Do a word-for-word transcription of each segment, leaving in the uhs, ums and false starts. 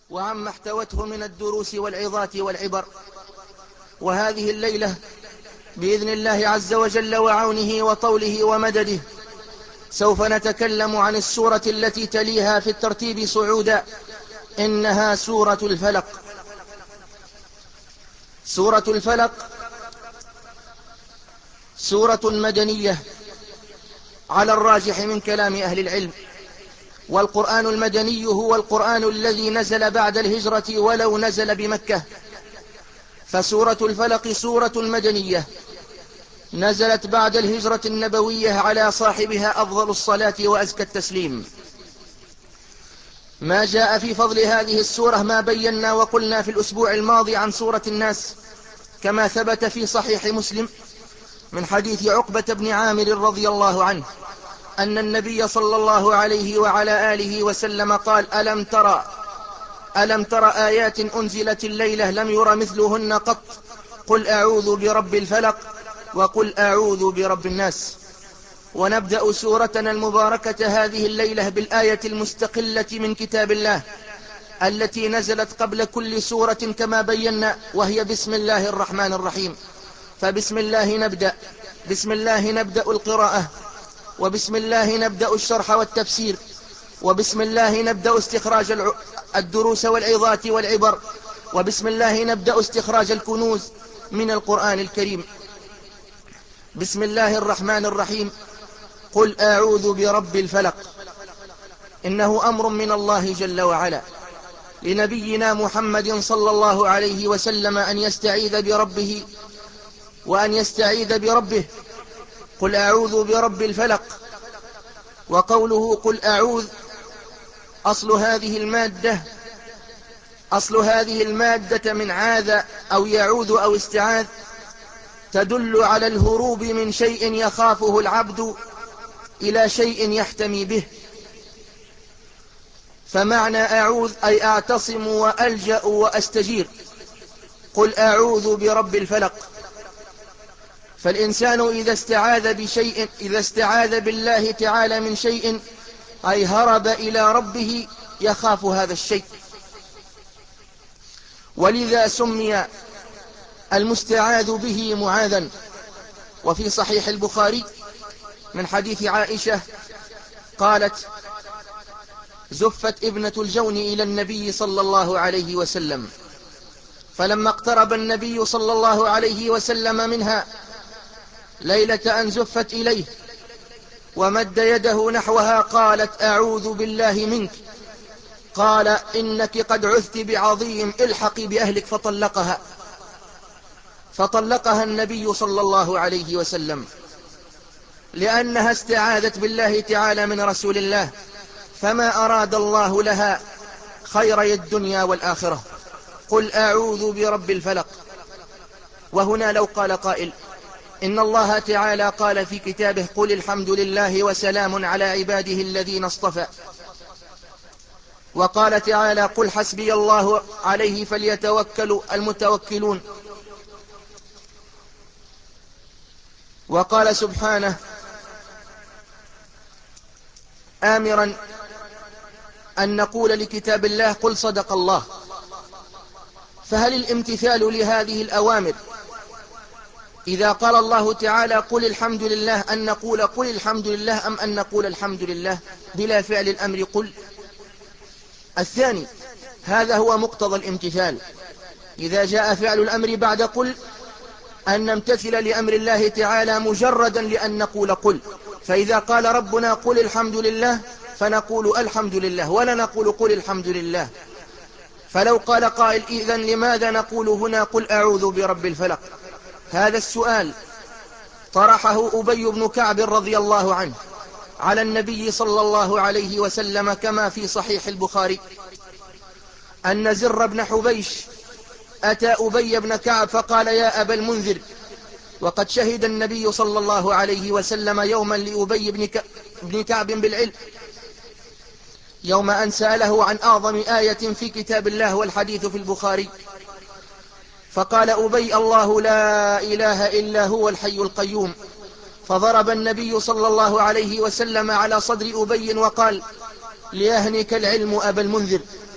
وعما احتوته من الدروس والعظات والعبر. وهذه الليلة بإذن الله عز وجل وعونه وطوله ومدده سوف نتكلم عن السورة التي تليها في الترتيب صعودا، إنها سورة الفلق. سورة الفلق سورة مدنية على الراجح من كلام أهل العلم، والقرآن المدني هو القرآن الذي نزل بعد الهجرة ولو نزل بمكة. فسورة الفلق سورة مدنية نزلت بعد الهجرة النبوية على صاحبها أفضل الصلاة وأزكى التسليم. ما جاء في فضل هذه السورة ما بينا وقلنا في الأسبوع الماضي عن سورة الناس، كما ثبت في صحيح مسلم من حديث عقبة بن عامر رضي الله عنه أن النبي صلى الله عليه وعلى آله وسلم قال: ألم ترى ألم ترى آيات أنزلت الليلة لم ير مثلهن قط، قل أعوذ برب الفلق وقل أعوذ برب الناس. ونبدأ سورتنا المباركة هذه الليلة بالآية المستقلة من كتاب الله التي نزلت قبل كل سورة كما بينا، وهي بسم الله الرحمن الرحيم. فبسم الله نبدأ، بسم الله نبدأ القراءة، وبسم الله نبدأ الشرح والتفسير، وبسم الله نبدأ استخراج الدروس والعظات والعبر، وبسم الله نبدأ استخراج الكنوز من القرآن الكريم. بسم الله الرحمن الرحيم. قل أعوذ برب الفلق. إنه أمر من الله جل وعلا لنبينا محمد صلى الله عليه وسلم أن يستعيذ بربه وأن يستعيذ بربه. قل أعوذ برب الفلق. وقوله قل أعوذ أصل هذه المادة أصل هذه المادة من عاذ أو يعوذ أو استعاذ، تدل على الهروب من شيء يخافه العبد إلى شيء يحتمي به. فمعنى أعوذ أي أعتصم وألجأ وأستجير. قل أعوذ برب الفلق. فالإنسان إذا استعاذ بشيء إذا استعاذ بالله تعالى من شيء أي هرب إلى ربه يخاف هذا الشيء، ولذا سمي المستعاذ به معاذا. وفي صحيح البخاري من حديث عائشة قالت: زفت ابنة الجون إلى النبي صلى الله عليه وسلم، فلما اقترب النبي صلى الله عليه وسلم منها ليلة أن زفت إليه ومد يده نحوها قالت: أعوذ بالله منك. قال: إنك قد عثت بعظيم، الحقي بأهلك. فطلقها فطلقها النبي صلى الله عليه وسلم لأنها استعاذت بالله تعالى من رسول الله، فما أراد الله لها خيري الدنيا والآخرة. قل أعوذ برب الفلق. وهنا لو قال قائل إن الله تعالى قال في كتابه: قل الحمد لله وسلام على عباده الذين اصطفى، وقال تعالى: قل حسبي الله عليه فليتوكل المتوكلون، وقال سبحانه آمرا أن نقول لكتاب الله: قل صدق الله. فهل الامتثال لهذه الأوامر إذا قال الله تعالى قل الحمد لله أن نقول قل الحمد لله، أم أن نقول الحمد لله بلا فعل الأمر قل؟ الثاني، هذا هو مقتضى الامتثال. إذا جاء فعل الأمر بعد قل أن نمتثل لأمر الله تعالى مجردا لأن نقول قل. فإذا قال ربنا قل الحمد لله فنقول الحمد لله، ولا نقول قل الحمد لله. فلو قال قائل: إذن لماذا نقول هنا قل أعوذ برب الفلق؟ هذا السؤال طرحه أبي بن كعب رضي الله عنه على النبي صلى الله عليه وسلم، كما في صحيح البخاري أن زر بن حبيش أتى أبي بن كعب فقال: يا أبا المنذر. وقد شهد النبي صلى الله عليه وسلم يوما لأبي بن كعب بالعلم، يوم أن سأله عن أعظم آية في كتاب الله والحديث في البخاري، فقال أبي: الله لا إله إلا هو الحي القيوم. فضرب النبي صلى الله عليه وسلم على صدر أبي وقال: ليهنك العلم أبا المنذر.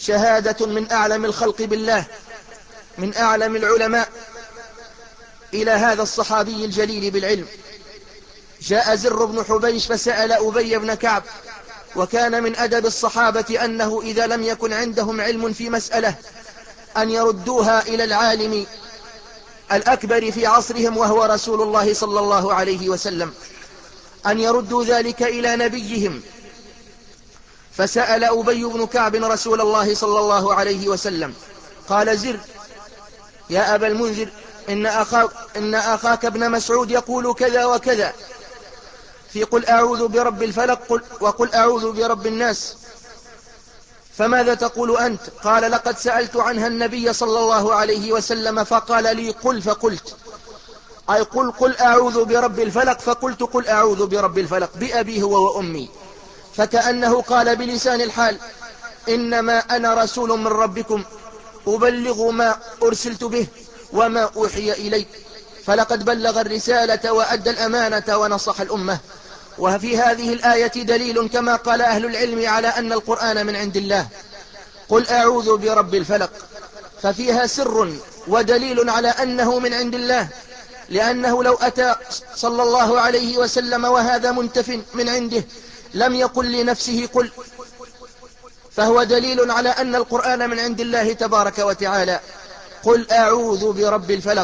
شهادة من أعلم الخلق بالله، من أعلم العلماء، إلى هذا الصحابي الجليل بالعلم. جاء زر بن حبيش فسأل أبي بن كعب، وكان من أدب الصحابة أنه إذا لم يكن عندهم علم في مسألة أن يردوها إلى العالم الأكبر في عصرهم وهو رسول الله صلى الله عليه وسلم، أن يردوا ذلك إلى نبيهم. فسأل أبي بن كعب رسول الله صلى الله عليه وسلم، قال زر يا أبا المنذر إن أخاك, إن أخاك ابن مسعود يقول كذا وكذا في قل أعوذ برب الفلق قل وقل أعوذ برب الناس، فماذا تقول أنت؟ قال لقد سألت عنها النبي صلى الله عليه وسلم فقال لي قل فقلت، أي قل قل أعوذ برب الفلق، فقلت قل أعوذ برب الفلق بأبي هو وأمي. فكأنه قال بلسان الحال إنما أنا رسول من ربكم أبلغ ما أرسلت به وما أوحي إلي، فلقد بلغ الرسالة وأدى الأمانة ونصح الأمة. وفي هذه الآية دليل كما قال أهل العلم على أن القرآن من عند الله. قل أعوذ برب الفلق، ففيها سر ودليل على أنه من عند الله، لأنه لو أتى صلى الله عليه وسلم وهذا منتف من عنده لم يقل لنفسه قل، فهو دليل على أن القرآن من عند الله تبارك وتعالى. قل أعوذ برب الفلق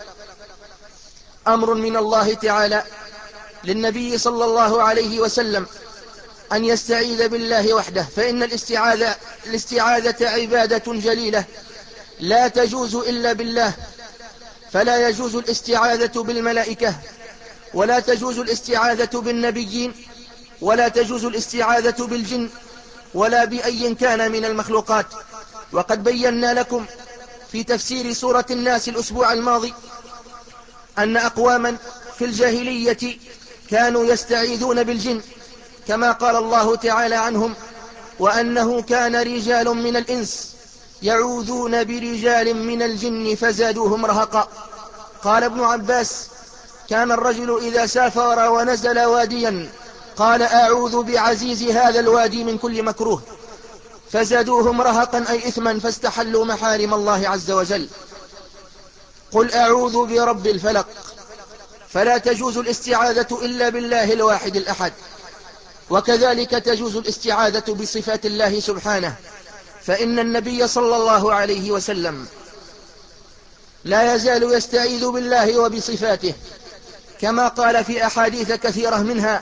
أمر من الله تعالى للنبي صلى الله عليه وسلم أن يستعيذ بالله وحده، فإن الاستعاذة, الاستعاذة عبادة جليلة لا تجوز إلا بالله، فلا يجوز الاستعاذة بالملائكة، ولا تجوز الاستعاذة بالنبيين، ولا تجوز الاستعاذة بالجن، ولا بأي كان من المخلوقات. وقد بينا لكم في تفسير سورة الناس الأسبوع الماضي أن أقواما في الجاهلية كانوا يستعيذون بالجن، كما قال الله تعالى عنهم وأنه كان رجال من الإنس يعوذون برجال من الجن فزادوهم رهقا. قال ابن عباس كان الرجل إذا سافر ونزل واديا قال أعوذ بعزيز هذا الوادي من كل مكروه، فزادوهم رهقا أي إثما فاستحلوا محارم الله عز وجل. قل أعوذ برب الفلق، فلا تجوز الاستعاذة إلا بالله الواحد الأحد، وكذلك تجوز الاستعاذة بصفات الله سبحانه، فإن النبي صلى الله عليه وسلم لا يزال يستعيذ بالله وبصفاته، كما قال في أحاديث كثيرة منها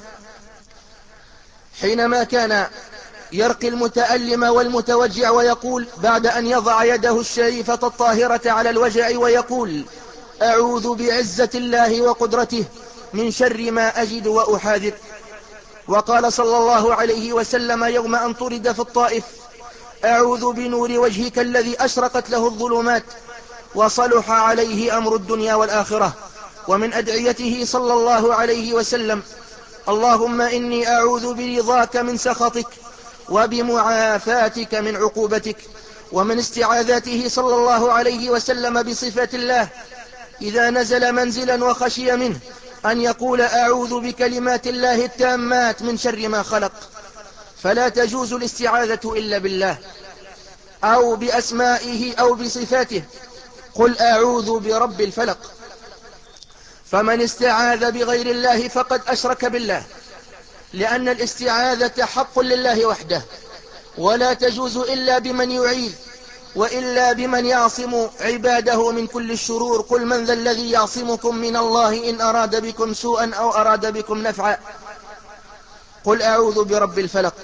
حينما كان يرقي المتألم والمتوجع ويقول بعد أن يضع يده الشريفة الطاهرة على الوجع ويقول أعوذ بعزة الله وقدرته من شر ما أجد وأحاذر. وقال صلى الله عليه وسلم يوم أن طرد في الطائف أعوذ بنور وجهك الذي أشرقت له الظلمات وصلح عليه أمر الدنيا والآخرة. ومن أدعيته صلى الله عليه وسلم اللهم إني أعوذ برضاك من سخطك وبمعافاتك من عقوبتك. ومن استعاذاته صلى الله عليه وسلم بصفات الله إذا نزل منزلا وخشي منه أن يقول أعوذ بكلمات الله التامات من شر ما خلق. فلا تجوز الاستعاذة إلا بالله أو بأسمائه أو بصفاته. قل أعوذ برب الفلق، فمن استعاذ بغير الله فقد أشرك بالله، لأن الاستعاذة حق لله وحده، ولا تجوز إلا بمن يعيذ وإلا بمن يعصم عباده من كل الشرور. قل من ذا الذي يعصمكم من الله إن أراد بكم سوءا أو أراد بكم نفعا. قل أعوذ برب الفلق.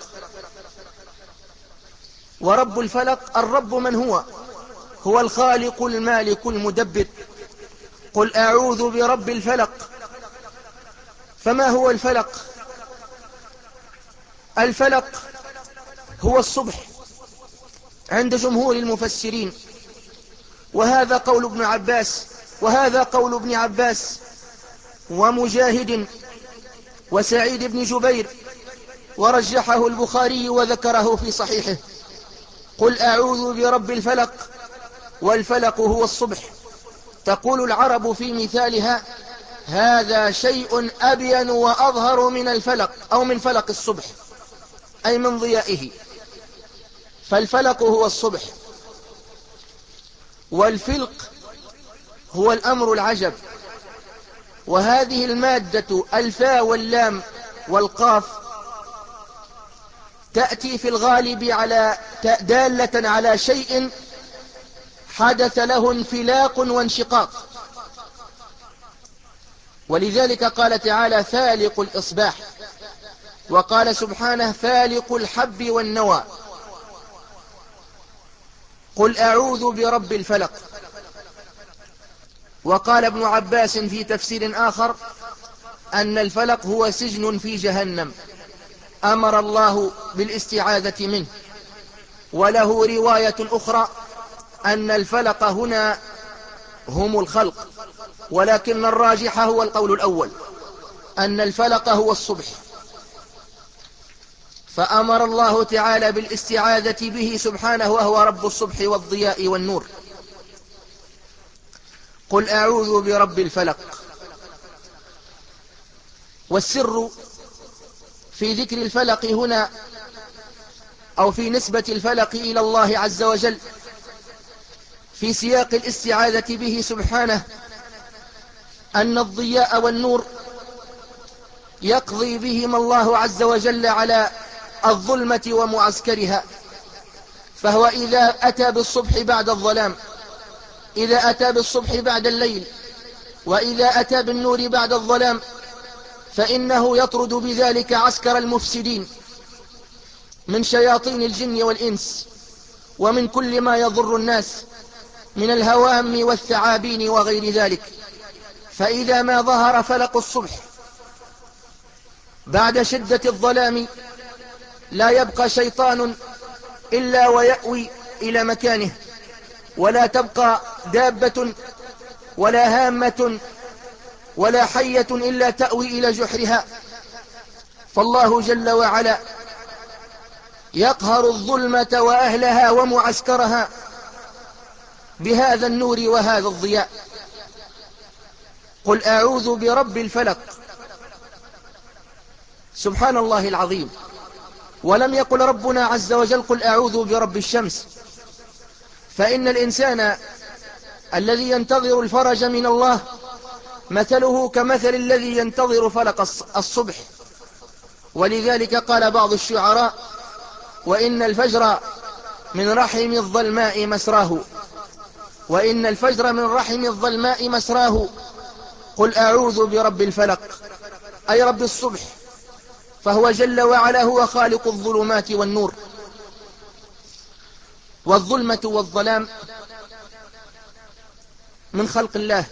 ورب الفلق الرب من هو؟ هو الخالق المالك المدبر. قل أعوذ برب الفلق. فما هو الفلق؟ الفلق هو الصبح عند جمهور المفسرين، وهذا قول ابن عباس وهذا قول ابن عباس ومجاهد وسعيد بن جبير، ورجحه البخاري وذكره في صحيحه. قل أعوذ برب الفلق، والفلق هو الصبح. تقول العرب في مثالها هذا شيء أبين وأظهر من الفلق أو من فلق الصبح، أي من ضيائه. فالفلق هو الصبح، والفلق هو الأمر العجب. وهذه المادة الفاء واللام والقاف تأتي في الغالب على دالة على شيء حدث له انفلاق وانشقاق، ولذلك قال تعالى فالق الإصباح، وقال سبحانه فالق الحب والنوى. قل أعوذ برب الفلق. وقال ابن عباس في تفسير آخر أن الفلق هو سجن في جهنم أمر الله بالاستعاذة منه. وله رواية أخرى أن الفلق هنا هم الخلق، ولكن الراجح هو القول الأول، أن الفلق هو الصبح، فأمر الله تعالى بالاستعاذة به سبحانه وهو رب الصبح والضياء والنور. قل أعوذ برب الفلق. والسر في ذكر الفلق هنا أو في نسبة الفلق إلى الله عز وجل في سياق الاستعاذة به سبحانه أن الضياء والنور يقضي بهما الله عز وجل على الظلمة ومعسكرها. فهو إذا أتى بالصبح بعد الظلام، إذا أتى بالصبح بعد الليل، وإذا أتى بالنور بعد الظلام، فإنه يطرد بذلك عسكر المفسدين من شياطين الجن والإنس ومن كل ما يضر الناس من الهوام والثعابين وغير ذلك. فإذا ما ظهر فلق الصبح بعد شدة الظلام لا يبقى شيطان إلا ويأوي إلى مكانه، ولا تبقى دابة ولا هامة ولا حية إلا تأوي إلى جحرها. فالله جل وعلا يقهر الظلمة وأهلها ومعسكرها بهذا النور وهذا الضياء. قل أعوذ برب الفلق. سبحان الله العظيم. ولم يقل ربنا عز وجل قل أعوذ برب الشمس، فإن الإنسان الذي ينتظر الفرج من الله مثله كمثل الذي ينتظر فلق الصبح. ولذلك قال بعض الشعراء وإن الفجر من رحم الظلماء مسراه، وإن الفجر من رحم الظلماء مسراه. قل أعوذ برب الفلق أي رب الصبح، فهو جل وعلا هو خالق الظلمات والنور. والظلمة والظلام من خلق الله،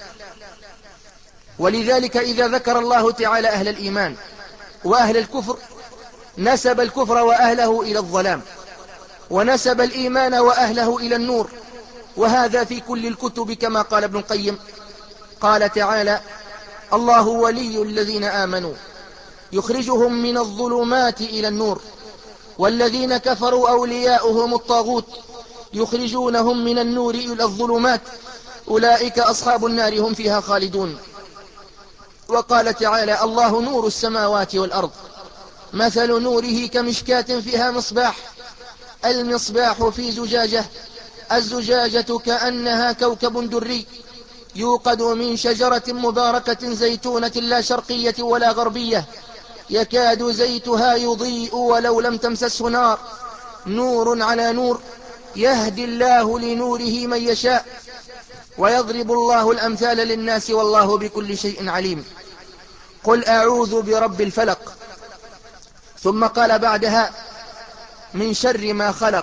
ولذلك إذا ذكر الله تعالى أهل الإيمان وأهل الكفر نسب الكفر وأهله إلى الظلام، ونسب الإيمان وأهله إلى النور. وهذا في كل الكتب كما قال ابن القيم. قال تعالى الله ولي الذين آمنوا يخرجهم من الظلمات إلى النور، والذين كفروا أولياؤهم الطاغوت يخرجونهم من النور إلى الظلمات، أولئك أصحاب النار هم فيها خالدون. وقال تعالى الله نور السماوات والأرض مثل نوره كمشكاة فيها مصباح، المصباح في زجاجة، الزجاجة كأنها كوكب دري يوقد من شجرة مباركة زيتونة لا شرقية ولا غربية يكاد زيتها يضيء ولو لم تمسسه نار، نور على نور يهدي الله لنوره من يشاء ويضرب الله الأمثال للناس والله بكل شيء عليم. قل أعوذ برب الفلق. ثم قال بعدها من شر ما خلق.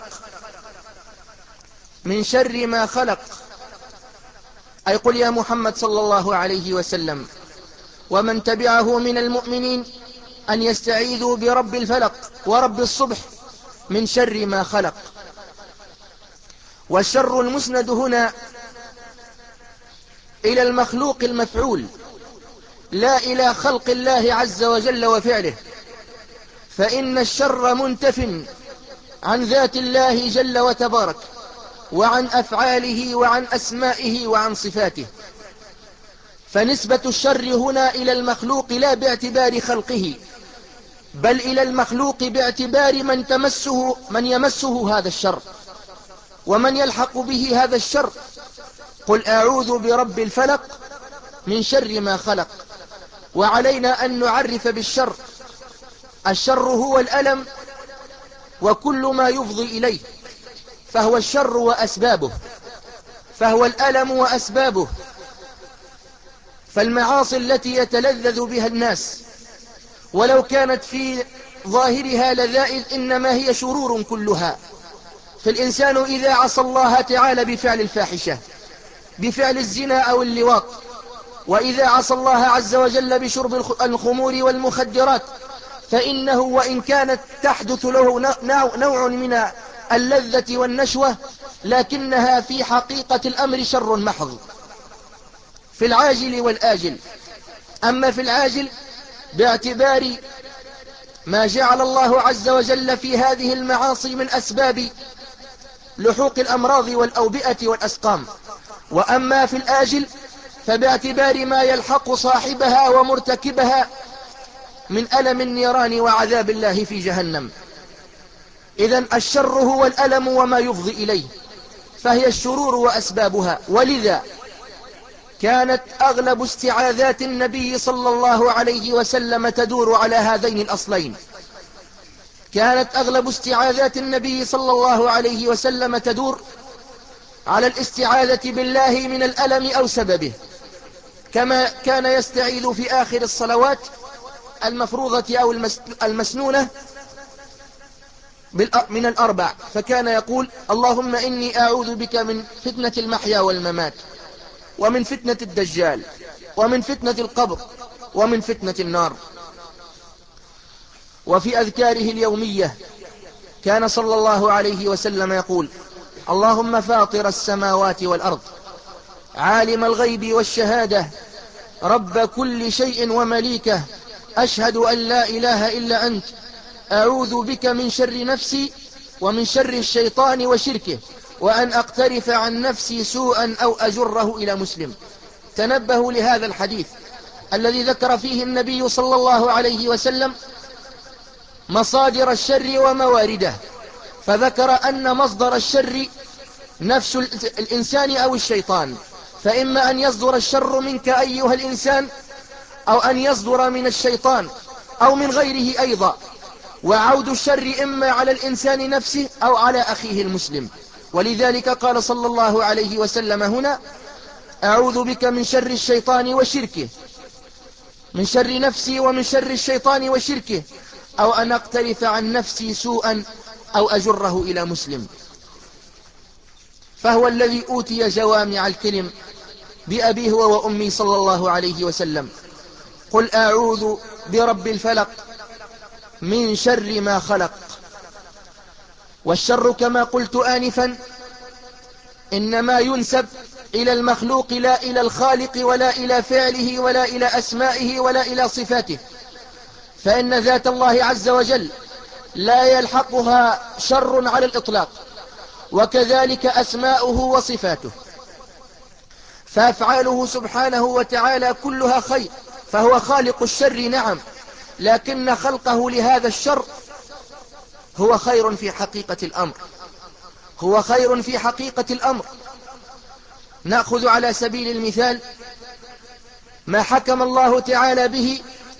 من شر ما خلق أي قل يا محمد صلى الله عليه وسلم ومن تبعه من المؤمنين أن يستعيذوا برب الفلق ورب الصبح من شر ما خلق. والشر المسند هنا إلى المخلوق المفعول لا إلى خلق الله عز وجل وفعله، فإن الشر منتف عن ذات الله جل وتبارك وعن أفعاله وعن أسمائه وعن صفاته. فنسبة الشر هنا إلى المخلوق لا باعتبار خلقه، بل إلى المخلوق باعتبار من تمسه من يمسه هذا الشر ومن يلحق به هذا الشر. قل أعوذ برب الفلق من شر ما خلق. وعلينا أن نعرف بالشر. الشر هو الألم وكل ما يفضي إليه، فهو الشر وأسبابه، فهو الألم وأسبابه. فالمعاصي التي يتلذذ بها الناس ولو كانت في ظاهرها لذائذ إنما هي شرور كلها. فالإنسان إذا عصى الله تعالى بفعل الفاحشة، بفعل الزنا أو اللواط، وإذا عصى الله عز وجل بشرب الخمور والمخدرات، فإنه وإن كانت تحدث له نوع من اللذة والنشوة لكنها في حقيقة الأمر شر محض في العاجل والآجل. أما في العاجل باعتبار ما جعل الله عز وجل في هذه المعاصي من أسباب لحوق الأمراض والأوبئة والأسقام. وأما في الآجل فباعتبار ما يلحق صاحبها ومرتكبها من ألم النيران وعذاب الله في جهنم. إذن الشر هو الألم وما يفضي إليه، فهي الشرور وأسبابها. ولذا كانت أغلب استعاذات النبي صلى الله عليه وسلم تدور على هذين الأصلين. كانت أغلب استعاذات النبي صلى الله عليه وسلم تدور على الاستعاذة بالله من الألم أو سببه، كما كان يستعيذ في آخر الصلوات المفروضة أو المسنونة من الأربع، فكان يقول: اللهم إني أعوذ بك من فتنة المحيا والممات، ومن فتنة الدجال، ومن فتنة القبر، ومن فتنة النار. وفي أذكاره اليومية كان صلى الله عليه وسلم يقول: اللهم فاطر السماوات والأرض، عالم الغيب والشهادة، رب كل شيء ومليكه، أشهد أن لا إله إلا أنت، أعوذ بك من شر نفسي ومن شر الشيطان وشركه، وأن أقترف عن نفسي سوءا أو أجره إلى مسلم. تنبهوا لهذا الحديث الذي ذكر فيه النبي صلى الله عليه وسلم مصادر الشر وموارده، فذكر أن مصدر الشر نفس الإنسان أو الشيطان، فإما أن يصدر الشر منك أيها الإنسان أو أن يصدر من الشيطان أو من غيره أيضا. وعود الشر إما على الإنسان نفسه أو على أخيه المسلم. ولذلك قال صلى الله عليه وسلم هنا: أعوذ بك من شر الشيطان وشركه، من شر نفسي ومن شر الشيطان وشركه، أو أن أقترف عن نفسي سوءا أو أجره إلى مسلم. فهو الذي أوتي جوامع الكلم بأبيه وأمي صلى الله عليه وسلم. قل أعوذ برب الفلق من شر ما خلق. والشر كما قلت آنفا إنما ينسب إلى المخلوق لا إلى الخالق ولا إلى فعله ولا إلى أسمائه ولا إلى صفاته، فإن ذات الله عز وجل لا يلحقها شر على الإطلاق، وكذلك أسماؤه وصفاته، فأفعاله سبحانه وتعالى كلها خير، فهو خالق الشر نعم، لكن خلقه لهذا الشر هو خير في حقيقة الأمر، هو خير في حقيقة الأمر. نأخذ على سبيل المثال ما حكم الله تعالى به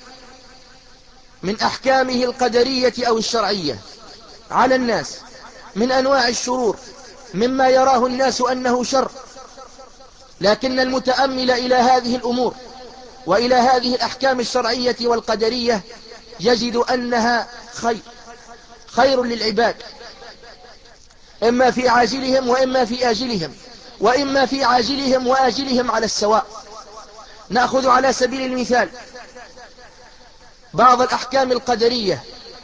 من أحكامه القدرية أو الشرعية على الناس من أنواع الشرور، مما يراه الناس أنه شر، لكن المتأمل إلى هذه الأمور وإلى هذه الأحكام الشرعية والقدرية يجد أنها خير، خير للعباد، إما في عاجلهم وإما في آجلهم، وإما في عاجلهم وآجلهم على السواء. نأخذ على سبيل المثال بعض الأحكام القدرية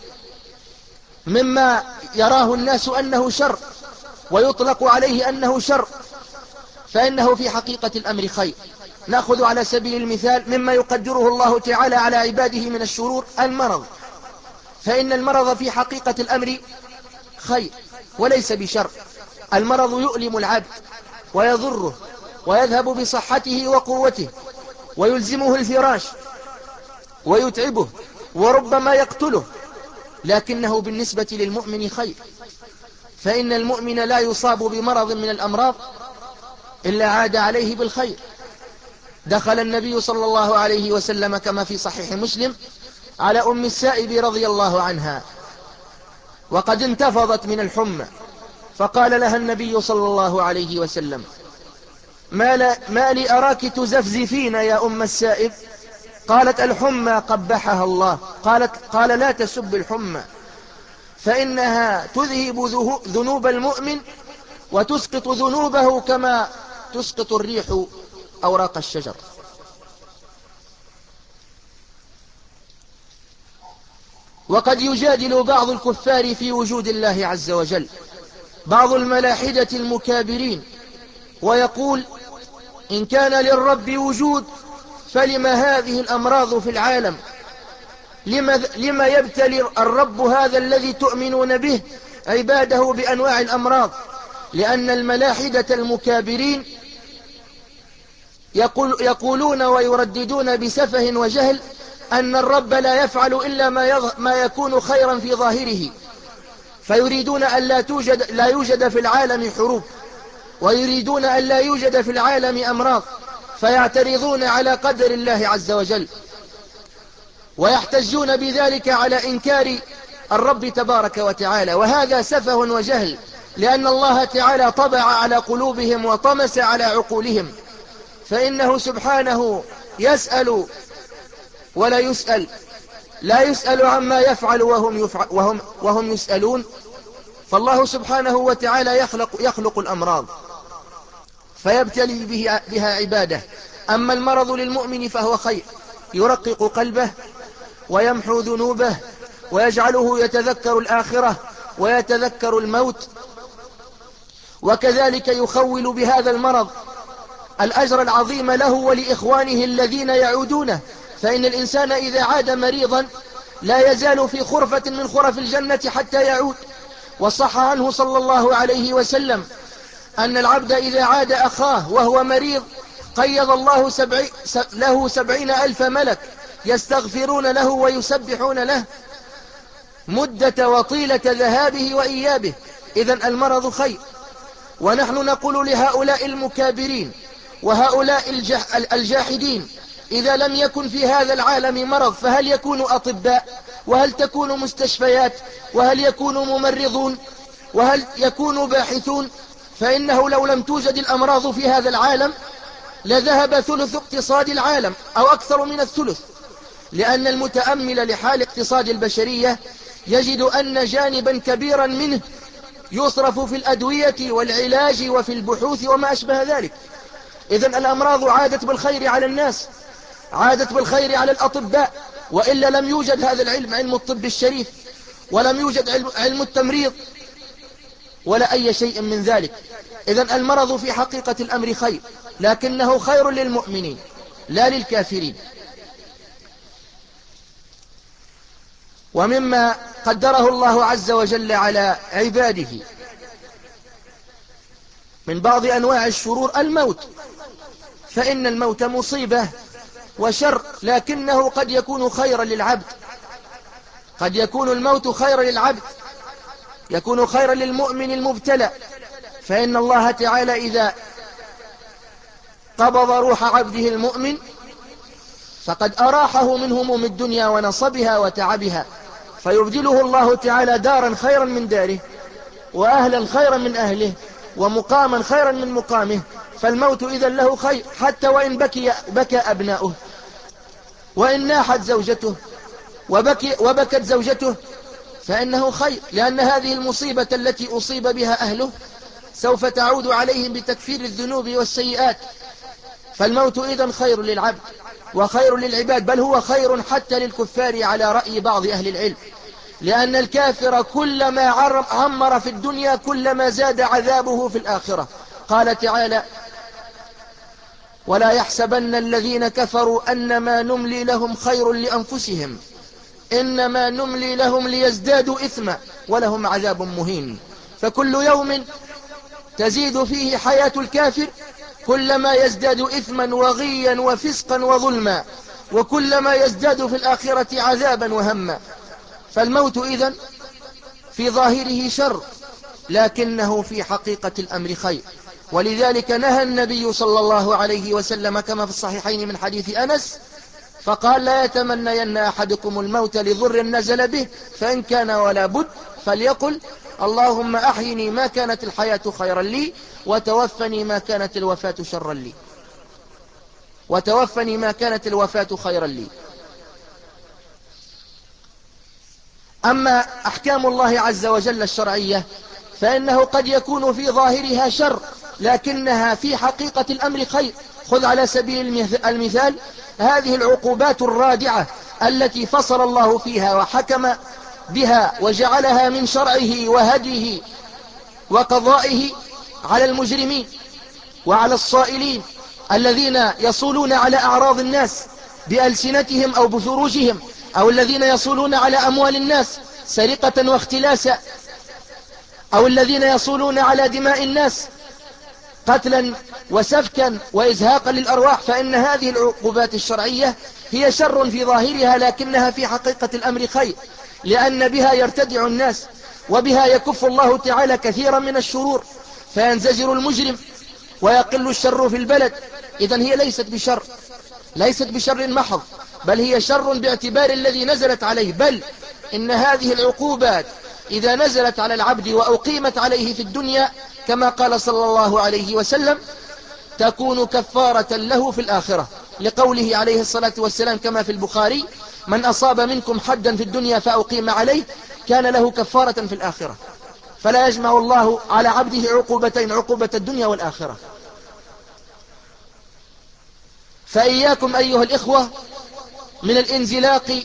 مما يراه الناس أنه شر ويطلق عليه أنه شر، فإنه في حقيقة الأمر خير. نأخذ على سبيل المثال مما يقدره الله تعالى على عباده من الشرور المرض، فإن المرض في حقيقة الأمر خير وليس بشر. المرض يؤلم العبد ويضره ويذهب بصحته وقوته ويلزمه الفراش ويتعبه وربما يقتله، لكنه بالنسبة للمؤمن خير، فإن المؤمن لا يصاب بمرض من الأمراض إلا عاد عليه بالخير. دخل النبي صلى الله عليه وسلم كما في صحيح مسلم على أم السائب رضي الله عنها وقد انتفضت من الحمى، فقال لها النبي صلى الله عليه وسلم: ما, لا ما لي أراك تزفزفين يا أم السائب؟ قالت: الحمى قبحها الله. قالت قال: لا تسب الحمى، فإنها تذهب ذنوب المؤمن وتسقط ذنوبه كما تسقط الريح أوراق الشجر. وقد يجادل بعض الكفار في وجود الله عز وجل، بعض الملاحدة المكابرين، ويقول: إن كان للرب وجود فلما هذه الأمراض في العالم؟ لما, لما يبتلي الرب هذا الذي تؤمنون به عباده بأنواع الأمراض؟ لأن الملاحدة المكابرين يقول يقولون ويرددون بسفه وجهل أن الرب لا يفعل إلا ما, ما يكون خيرا في ظاهره، فيريدون أن لا توجد, لا يوجد في العالم حروب، ويريدون أن لا يوجد في العالم أمراض، فيعترضون على قدر الله عز وجل، ويحتجون بذلك على إنكار الرب تبارك وتعالى. وهذا سفه وجهل، لأن الله تعالى طبع على قلوبهم وطمس على عقولهم، فإنه سبحانه يسأل ولا يسأل، لا يسأل عما يفعل وهم, يفعل وهم, وهم يسألون. فالله سبحانه وتعالى يخلق, يخلق الأمراض فيبتلي بها عباده. أما المرض للمؤمن فهو خير، يرقق قلبه ويمحو ذنوبه ويجعله يتذكر الآخرة ويتذكر الموت، وكذلك يخول بهذا المرض الأجر العظيم له ولإخوانه الذين يعودونه، فإن الإنسان إذا عاد مريضا لا يزال في خرفة من خرف الجنة حتى يعود. وصح عنه صلى الله عليه وسلم أن العبد إذا عاد أخاه وهو مريض قيض الله سبعي له سبعين ألف ملك يستغفرون له ويسبحون له مدة وطيلة ذهابه وإيابه. إذن المرض خير. ونحن نقول لهؤلاء المكابرين وهؤلاء الجح الجاحدين: إذا لم يكن في هذا العالم مرض فهل يكون أطباء؟ وهل تكون مستشفيات؟ وهل يكون ممرضون؟ وهل يكون باحثون؟ فإنه لو لم توجد الأمراض في هذا العالم لذهب ثلث اقتصاد العالم أو أكثر من الثلث، لأن المتأمل لحال اقتصاد البشرية يجد أن جانبا كبيرا منه يصرف في الأدوية والعلاج وفي البحوث وما أشبه ذلك. إذن الأمراض عادت بالخير على الناس، عادت بالخير على الأطباء، وإلا لم يوجد هذا العلم، علم الطب الشريف، ولم يوجد علم, علم التمريض ولا أي شيء من ذلك. إذن المرض في حقيقة الأمر خير، لكنه خير للمؤمنين لا للكافرين. ومما قدره الله عز وجل على عباده من بعض أنواع الشرور الموت، فإن الموت مصيبة وشر، لكنه قد يكون خيرا للعبد، قد يكون الموت خيرا للعبد، يكون خيرا للمؤمن المبتلى، فإن الله تعالى إذا قبض روح عبده المؤمن فقد أراحه من هموم الدنيا ونصبها وتعبها، فيبدله الله تعالى دارا خيرا من داره، وأهلا خيرا من أهله، ومقاما خيرا من مقامه. فالموت إذا له خير، حتى وإن بكي بكى أبناؤه، وإن ناحت زوجته وبكي وبكت زوجته، فإنه خير، لأن هذه المصيبة التي أصيب بها أهله سوف تعود عليهم بتكفير الذنوب والسيئات. فالموت إذن خير للعبد وخير للعباد، بل هو خير حتى للكفار على رأي بعض أهل العلم، لأن الكافر كلما عمر في الدنيا كلما زاد عذابه في الآخرة. قال تعالى: ولا يحسبن الذين كفروا أنما نملي لهم خير لأنفسهم إنما نملي لهم ليزدادوا إثما ولهم عذاب مهين. فكل يوم تزيد فيه حياة الكافر كلما يزداد إثما وغيا وفسقا وظلما، وكلما يزداد في الآخرة عذابا وهما. فالموت إذن في ظاهره شر، لكنه في حقيقة الأمر خير. ولذلك نهى النبي صلى الله عليه وسلم كما في الصحيحين من حديث أنس فقال: لا يتمنين أحدكم الموت لضر نزل به، فإن كان ولا بد فليقل: اللهم أحيني ما كانت الحياة خيرا لي، وتوفني ما كانت الوفاة شرا لي، وتوفني ما كانت الوفاة خيرا لي. أما أحكام الله عز وجل الشرعية فإنه قد يكون في ظاهرها شر، لكنها في حقيقة الأمر خير. خذ على سبيل المثال هذه العقوبات الرادعة التي فصل الله فيها وحكم بها وجعلها من شرعه وهديه وقضائه على المجرمين وعلى الصائلين الذين يصولون على أعراض الناس بألسنتهم أو بفروجهم، أو الذين يصولون على أموال الناس سرقة واختلاسا، أو الذين يصولون على دماء الناس قتلا وسفكا وإزهاقا للأرواح. فإن هذه العقوبات الشرعية هي شر في ظاهرها، لكنها في حقيقة الأمر خير، لأن بها يرتدع الناس، وبها يكف الله تعالى كثيرا من الشرور، فينزجر المجرم ويقل الشر في البلد. إذن هي ليست بشر، ليست بشر محض، بل هي شر باعتبار الذي نزلت عليه. بل إن هذه العقوبات إذا نزلت على العبد وأقيمت عليه في الدنيا كما قال صلى الله عليه وسلم تكون كفارة له في الآخرة، لقوله عليه الصلاة والسلام كما في البخاري: من أصاب منكم حدا في الدنيا فأقيم عليه كان له كفارة في الآخرة. فلا يجمع الله على عبده عقوبتين، عقوبة الدنيا والآخرة. فإياكم أيها الإخوة من الانزلاق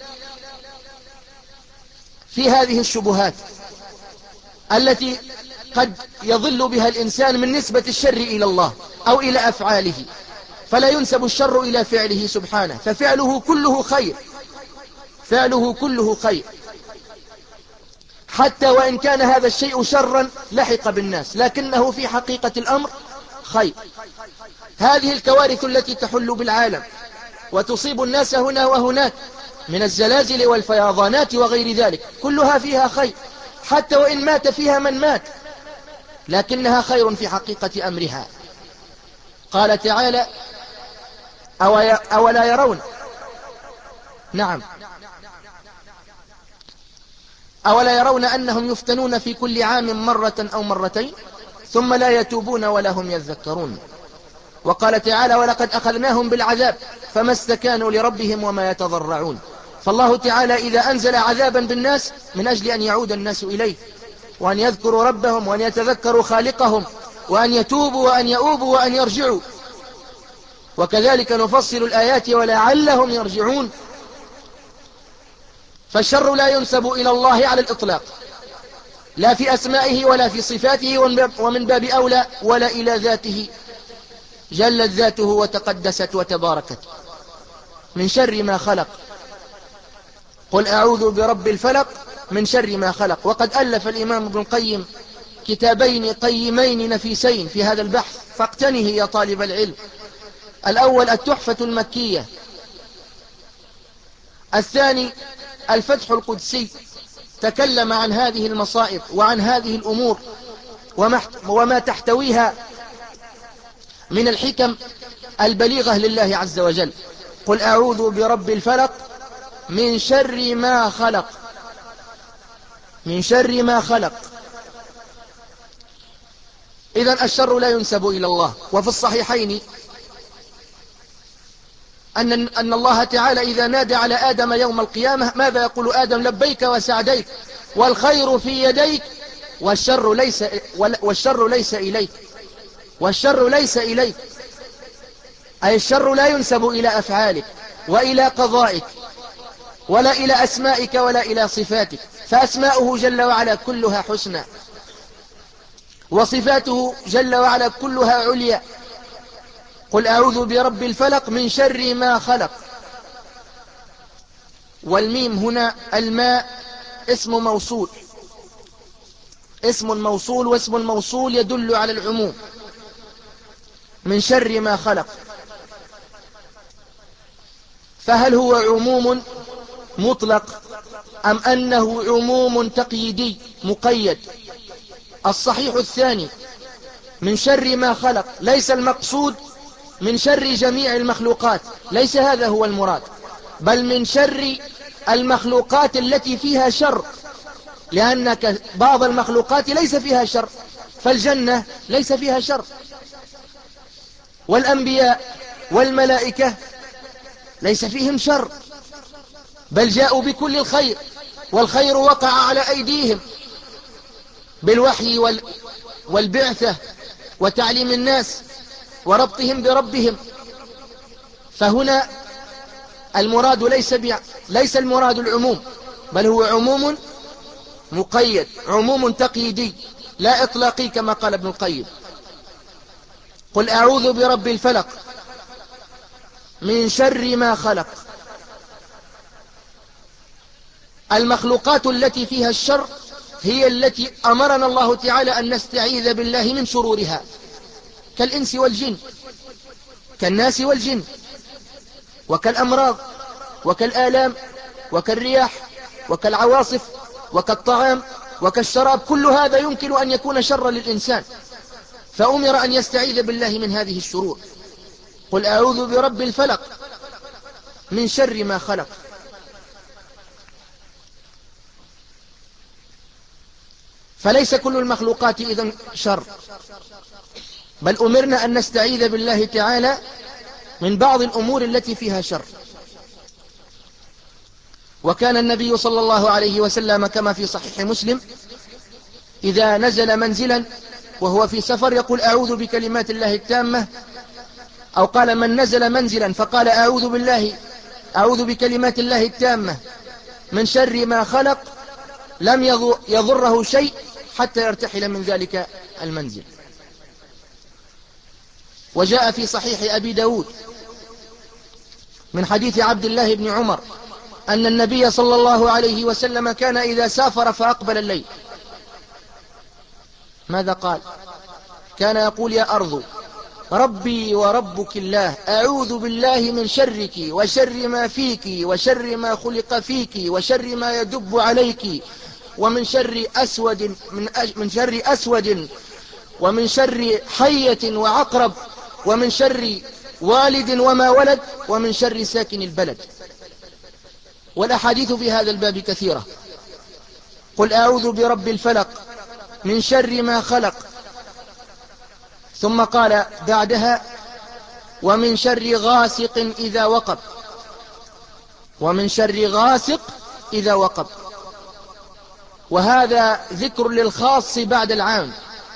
في هذه الشبهات التي قد يضل بها الإنسان من نسبة الشر إلى الله أو إلى أفعاله، فلا ينسب الشر إلى فعله سبحانه، ففعله كله خير، فعله كله خير، حتى وإن كان هذا الشيء شرا لحق بالناس، لكنه في حقيقة الأمر خير. هذه الكوارث التي تحل بالعالم وتصيب الناس هنا وهناك من الزلازل والفيضانات وغير ذلك كلها فيها خير، حتى وإن مات فيها من مات، لكنها خير في حقيقة أمرها. قال تعالى: أولا يرون نعم أولا يرون أنهم يفتنون في كل عام مرة أو مرتين ثم لا يتوبون ولا هم يذكرون. وقال تعالى: ولقد أخذناهم بالعذاب فما استكانوا لربهم وما يتضرعون. فالله تعالى إذا أنزل عذابا بالناس من أجل أن يعود الناس إليه، وأن يذكروا ربهم، وأن يتذكروا خالقهم، وأن يتوبوا وأن يؤوبوا وأن يرجعوا. وكذلك نفصل الآيات ولعلهم يرجعون. فالشر لا ينسب إلى الله على الإطلاق، لا في أسمائه ولا في صفاته، ومن باب أولى ولا إلى ذاته جلت ذاته وتقدست وتباركت. من شر ما خلق، قل أعوذ برب الفلق من شر ما خلق. وقد ألف الإمام ابن القيم كتابين قيمين نفيسين في هذا البحث، فاقتنه يا طالب العلم. الأول التحفة المكية، الثاني الفتح القدسي، تكلم عن هذه المصائب وعن هذه الأمور وما تحتويها من الحكم البليغة لله عز وجل. قل أعوذ برب الفلق من شر ما خلق، من شر ما خلق. إذن الشر لا ينسب إلى الله. وفي الصحيحين أن, أن الله تعالى إذا نادى على آدم يوم القيامة ماذا يقول آدم؟ لبيك وسعديك والخير في يديك والشر ليس, والشر ليس إليك، والشر ليس إليك، أي الشر لا ينسب إلى أفعالك وإلى قضائك ولا إلى أسمائك ولا إلى صفاتك، فأسماؤه جل وعلا كلها حسنى، وصفاته جل وعلا كلها عليا. قل أعوذ برب الفلق من شر ما خلق. والميم هنا الماء اسم موصول، اسم موصول، واسم الموصول يدل على العموم. من شر ما خلق، فهل هو عموم مطلق أم أنه عموم تقييدي مقيد؟ الصحيح الثاني، من شر ما خلق، ليس المقصود من شر جميع المخلوقات، ليس هذا هو المراد، بل من شر المخلوقات التي فيها شر، لأنك بعض المخلوقات ليس فيها شر، فالجنة ليس فيها شر، والأنبياء والملائكة ليس فيهم شر، بل جاءوا بكل الخير، والخير وقع على أيديهم بالوحي وال والبعثة وتعليم الناس وربطهم بربهم. فهنا المراد ليس بع... ليس المراد العموم، بل هو عموم مقيد، عموم تقييدي لا إطلاقي كما قال ابن القيم. قل أعوذ برب الفلق من شر ما خلق. المخلوقات التي فيها الشر هي التي أمرنا الله تعالى أن نستعيذ بالله من شرورها، كالإنس والجن، كالناس والجن، وكالأمراض وكالآلام وكالرياح وكالعواصف وكالطعام وكالشراب، كل هذا يمكن أن يكون شرا للإنسان، فأمر أن يستعيذ بالله من هذه الشرور. قل أعوذ برب الفلق من شر ما خلق. فليس كل المخلوقات إذن شر، بل أمرنا أن نستعيذ بالله تعالى من بعض الأمور التي فيها شر. وكان النبي صلى الله عليه وسلم كما في صحيح مسلم إذا نزل منزلا وهو في سفر يقول أعوذ بكلمات الله التامة، أو قال من نزل منزلا فقال أعوذ بالله أعوذ بكلمات الله التامة من شر ما خلق لم يضره شيء حتى يرتحل من ذلك المنزل. وجاء في صحيح أبي داود من حديث عبد الله بن عمر أن النبي صلى الله عليه وسلم كان إذا سافر فأقبل الليل ماذا قال؟ كان يقول يا أرض ربي وربك الله أعوذ بالله من شرك وشر ما فيك وشر ما خلق فيك وشر ما يدب عليك ومن شر أسود من, أج من شر أسود ومن شر حية وعقرب ومن شر والد وما ولد ومن شر ساكن البلد. والأحاديث في هذا الباب كثيرة. قل أعوذ برب الفلق من شر ما خلق، ثم قال بعدها ومن شر غاسق إذا وقب، ومن شر غاسق إذا وقب. وهذا ذكر للخاص بعد العام،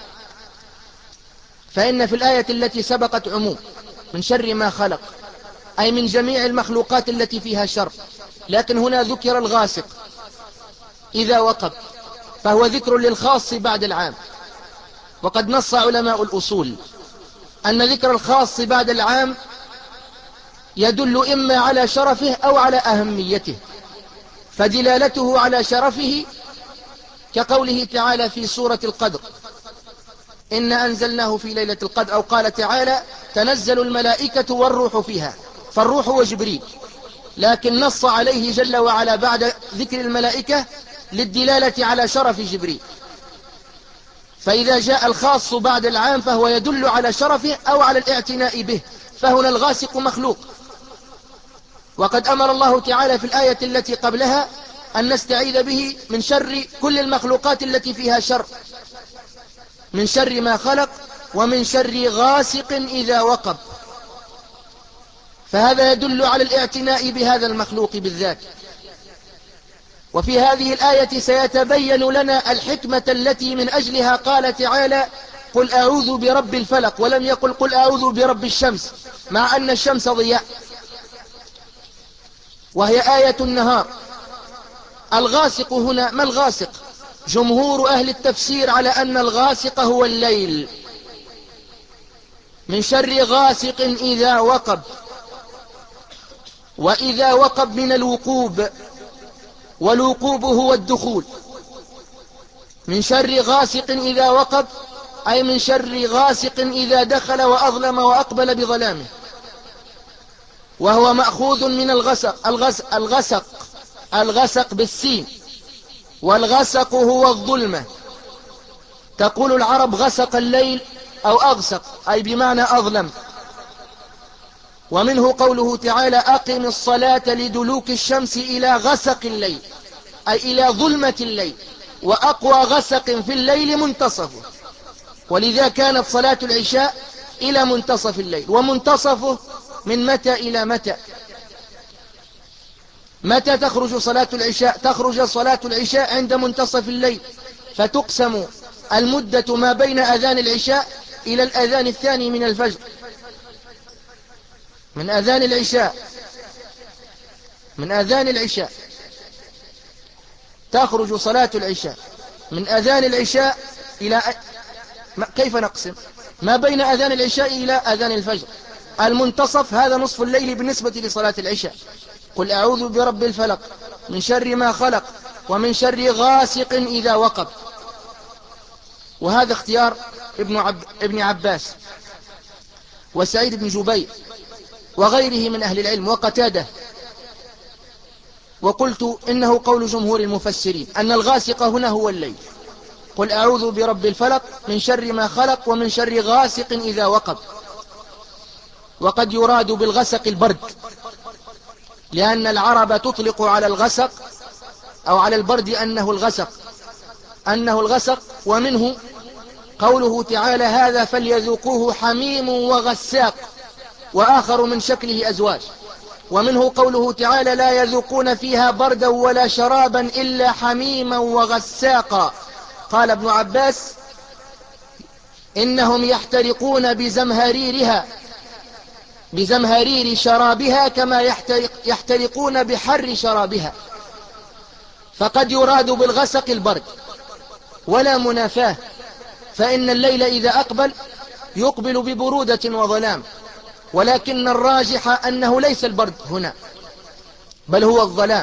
فإن في الآية التي سبقت عموم من شر ما خلق أي من جميع المخلوقات التي فيها شر، لكن هنا ذكر الغاسق إذا وقب، فهو ذكر للخاص بعد العام. وقد نص علماء الأصول أن ذكر الخاص بعد العام يدل إما على شرفه أو على أهميته، فدلالته على شرفه كقوله تعالى في سورة القدر إنا أنزلناه في ليلة القدر، أو قال تعالى تنزل الملائكة والروح فيها، فالروح هو جبريل، لكن نص عليه جل وعلا بعد ذكر الملائكة للدلالة على شرف جبريل. فإذا جاء الخاص بعد العام فهو يدل على شرفه أو على الاعتناء به، فهنا الغاسق مخلوق. وقد أمر الله تعالى في الآية التي قبلها أن نستعيذ به من شر كل المخلوقات التي فيها شر، من شر ما خلق ومن شر غاسق إذا وقب، فهذا يدل على الاعتناء بهذا المخلوق بالذات. وفي هذه الآية سيتبين لنا الحكمة التي من أجلها قال تعالى قل أعوذ برب الفلق، ولم يقل قل أعوذ برب الشمس، مع أن الشمس ضياء وهي آية النهار. الغاسق هنا، ما الغاسق؟ جمهور أهل التفسير على أن الغاسق هو الليل، من شر غاسق إذا وقب، وإذا وقب من الوقوب، والوقوب هو الدخول. من شر غاسق إذا وقب أي من شر غاسق إذا دخل وأظلم وأقبل بظلامه، وهو مأخوذ من الغسق الغسق الغسق, الغسق بالسين، والغسق هو الظلمة. تقول العرب غسق الليل أو أغسق، أي بمعنى أظلم. ومنه قوله تعالى أقم الصلاة لدلوك الشمس إلى غسق الليل، أي إلى ظلمة الليل، وأقوى غسق في الليل منتصفه، ولذا كانت صلاة العشاء إلى منتصف الليل. ومنتصفه من متى إلى متى؟ متى تخرج صلاة العشاء؟ تخرج صلاة العشاء عند منتصف الليل، فتقسم المدة ما بين أذان العشاء إلى الأذان الثاني من الفجر. من أذان العشاء من أذان العشاء تخرج صلاة العشاء من أذان العشاء إلى أ... كيف نقسم ما بين أذان العشاء إلى أذان الفجر؟ المنتصف هذا نصف الليل بالنسبة لصلاة العشاء. قل أعوذ برب الفلق من شر ما خلق ومن شر غاسق إذا وقب. وهذا اختيار ابن, عب... ابن عباس وسعيد بن جبير وغيره من أهل العلم وقتاده. وقلت إنه قول جمهور المفسرين أن الغاسق هنا هو الليل. قل أعوذ برب الفلق من شر ما خلق ومن شر غاسق إذا وقب. وقد يراد بالغسق البرد، لأن العرب تطلق على الغسق أو على البرد أنه الغسق أنه الغسق ومنه قوله تعالى هذا فليذوقوه حميم وغساق وآخر من شكله أزواج. ومنه قوله تعالى لا يذوقون فيها بردا ولا شرابا إلا حميما وغساقا. قال ابن عباس إنهم يحترقون بزمهريرها بزمهرير شرابها كما يحترق يحترقون بحر شرابها. فقد يراد بالغسق البرد ولا منافاه، فإن الليل إذا أقبل يقبل ببرودة وظلام، ولكن الراجح أنه ليس البرد هنا بل هو الظلام،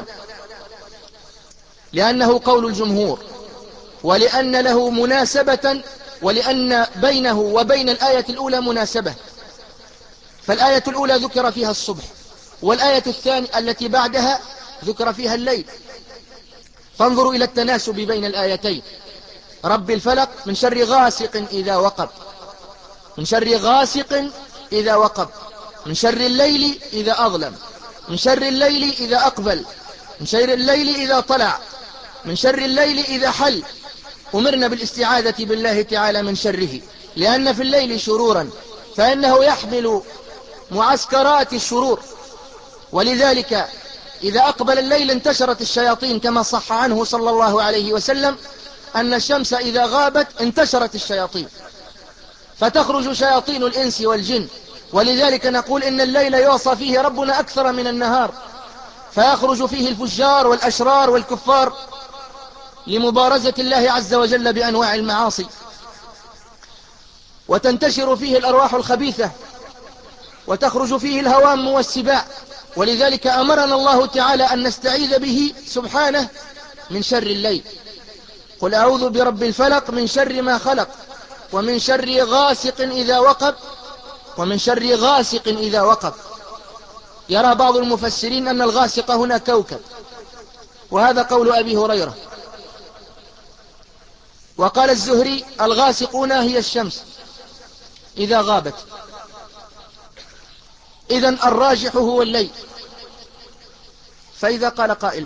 لأنه قول الجمهور، ولأن له مناسبة، ولأن بينه وبين الآية الأولى مناسبة. فالآية الأولى ذكر فيها الصبح، والآية الثانية التي بعدها ذكر فيها الليل. فانظروا إلى التناسب بين الآيتين. رب الفلق من شر غاسق إذا وقب، من شر غاسق إذا وقب، من شر الليل إذا أظلم، من شر الليل إذا أقبل، من شر الليل إذا طلع، من شر الليل إذا حل. أمرنا بالاستعاذة بالله تعالى من شره، لأن في الليل شرورا فإنه يحمل معسكرات الشرور، ولذلك إذا أقبل الليل انتشرت الشياطين، كما صح عنه صلى الله عليه وسلم أن الشمس إذا غابت انتشرت الشياطين، فتخرج شياطين الإنس والجن. ولذلك نقول إن الليل يعصى فيه ربنا أكثر من النهار، فيخرج فيه الفجار والأشرار والكفار لمبارزة الله عز وجل بأنواع المعاصي، وتنتشر فيه الأرواح الخبيثة، وتخرج فيه الهوام والسباع. ولذلك أمرنا الله تعالى أن نستعيذ به سبحانه من شر الليل. قل أعوذ برب الفلق من شر ما خلق ومن شر غاسق إذا وقب ومن شر غاسق إذا وقب. يرى بعض المفسرين أن الغاسق هنا كوكب، وهذا قول أبي هريرة. وقال الزهري الغاسقون هي الشمس إذا غابت. إذن الراجح هو الليل. فإذا قال قائل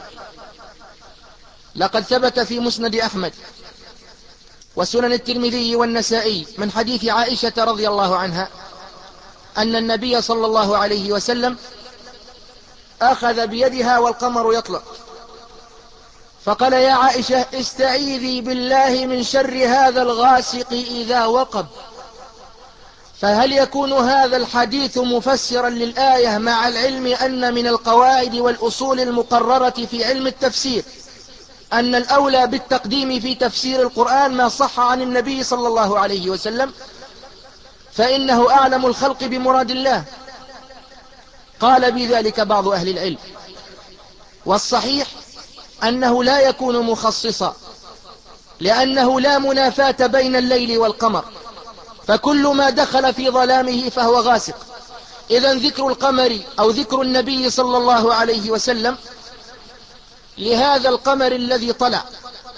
لقد ثبت في مسند أحمد وسنن الترمذي والنسائي من حديث عائشة رضي الله عنها أن النبي صلى الله عليه وسلم أخذ بيدها والقمر يطلع فقال يا عائشة استعيذي بالله من شر هذا الغاسق إذا وقب. فهل يكون هذا الحديث مفسرا للآية مع العلم أن من القواعد والأصول المقررة في علم التفسير أن الأولى بالتقديم في تفسير القرآن ما صح عن النبي صلى الله عليه وسلم، فإنه أعلم الخلق بمراد الله؟ قال بذلك بعض أهل العلم، والصحيح أنه لا يكون مخصصا، لأنه لا منافاة بين الليل والقمر، فكل ما دخل في ظلامه فهو غاسق. إذن ذكر القمر أو ذكر النبي صلى الله عليه وسلم لهذا القمر الذي طلع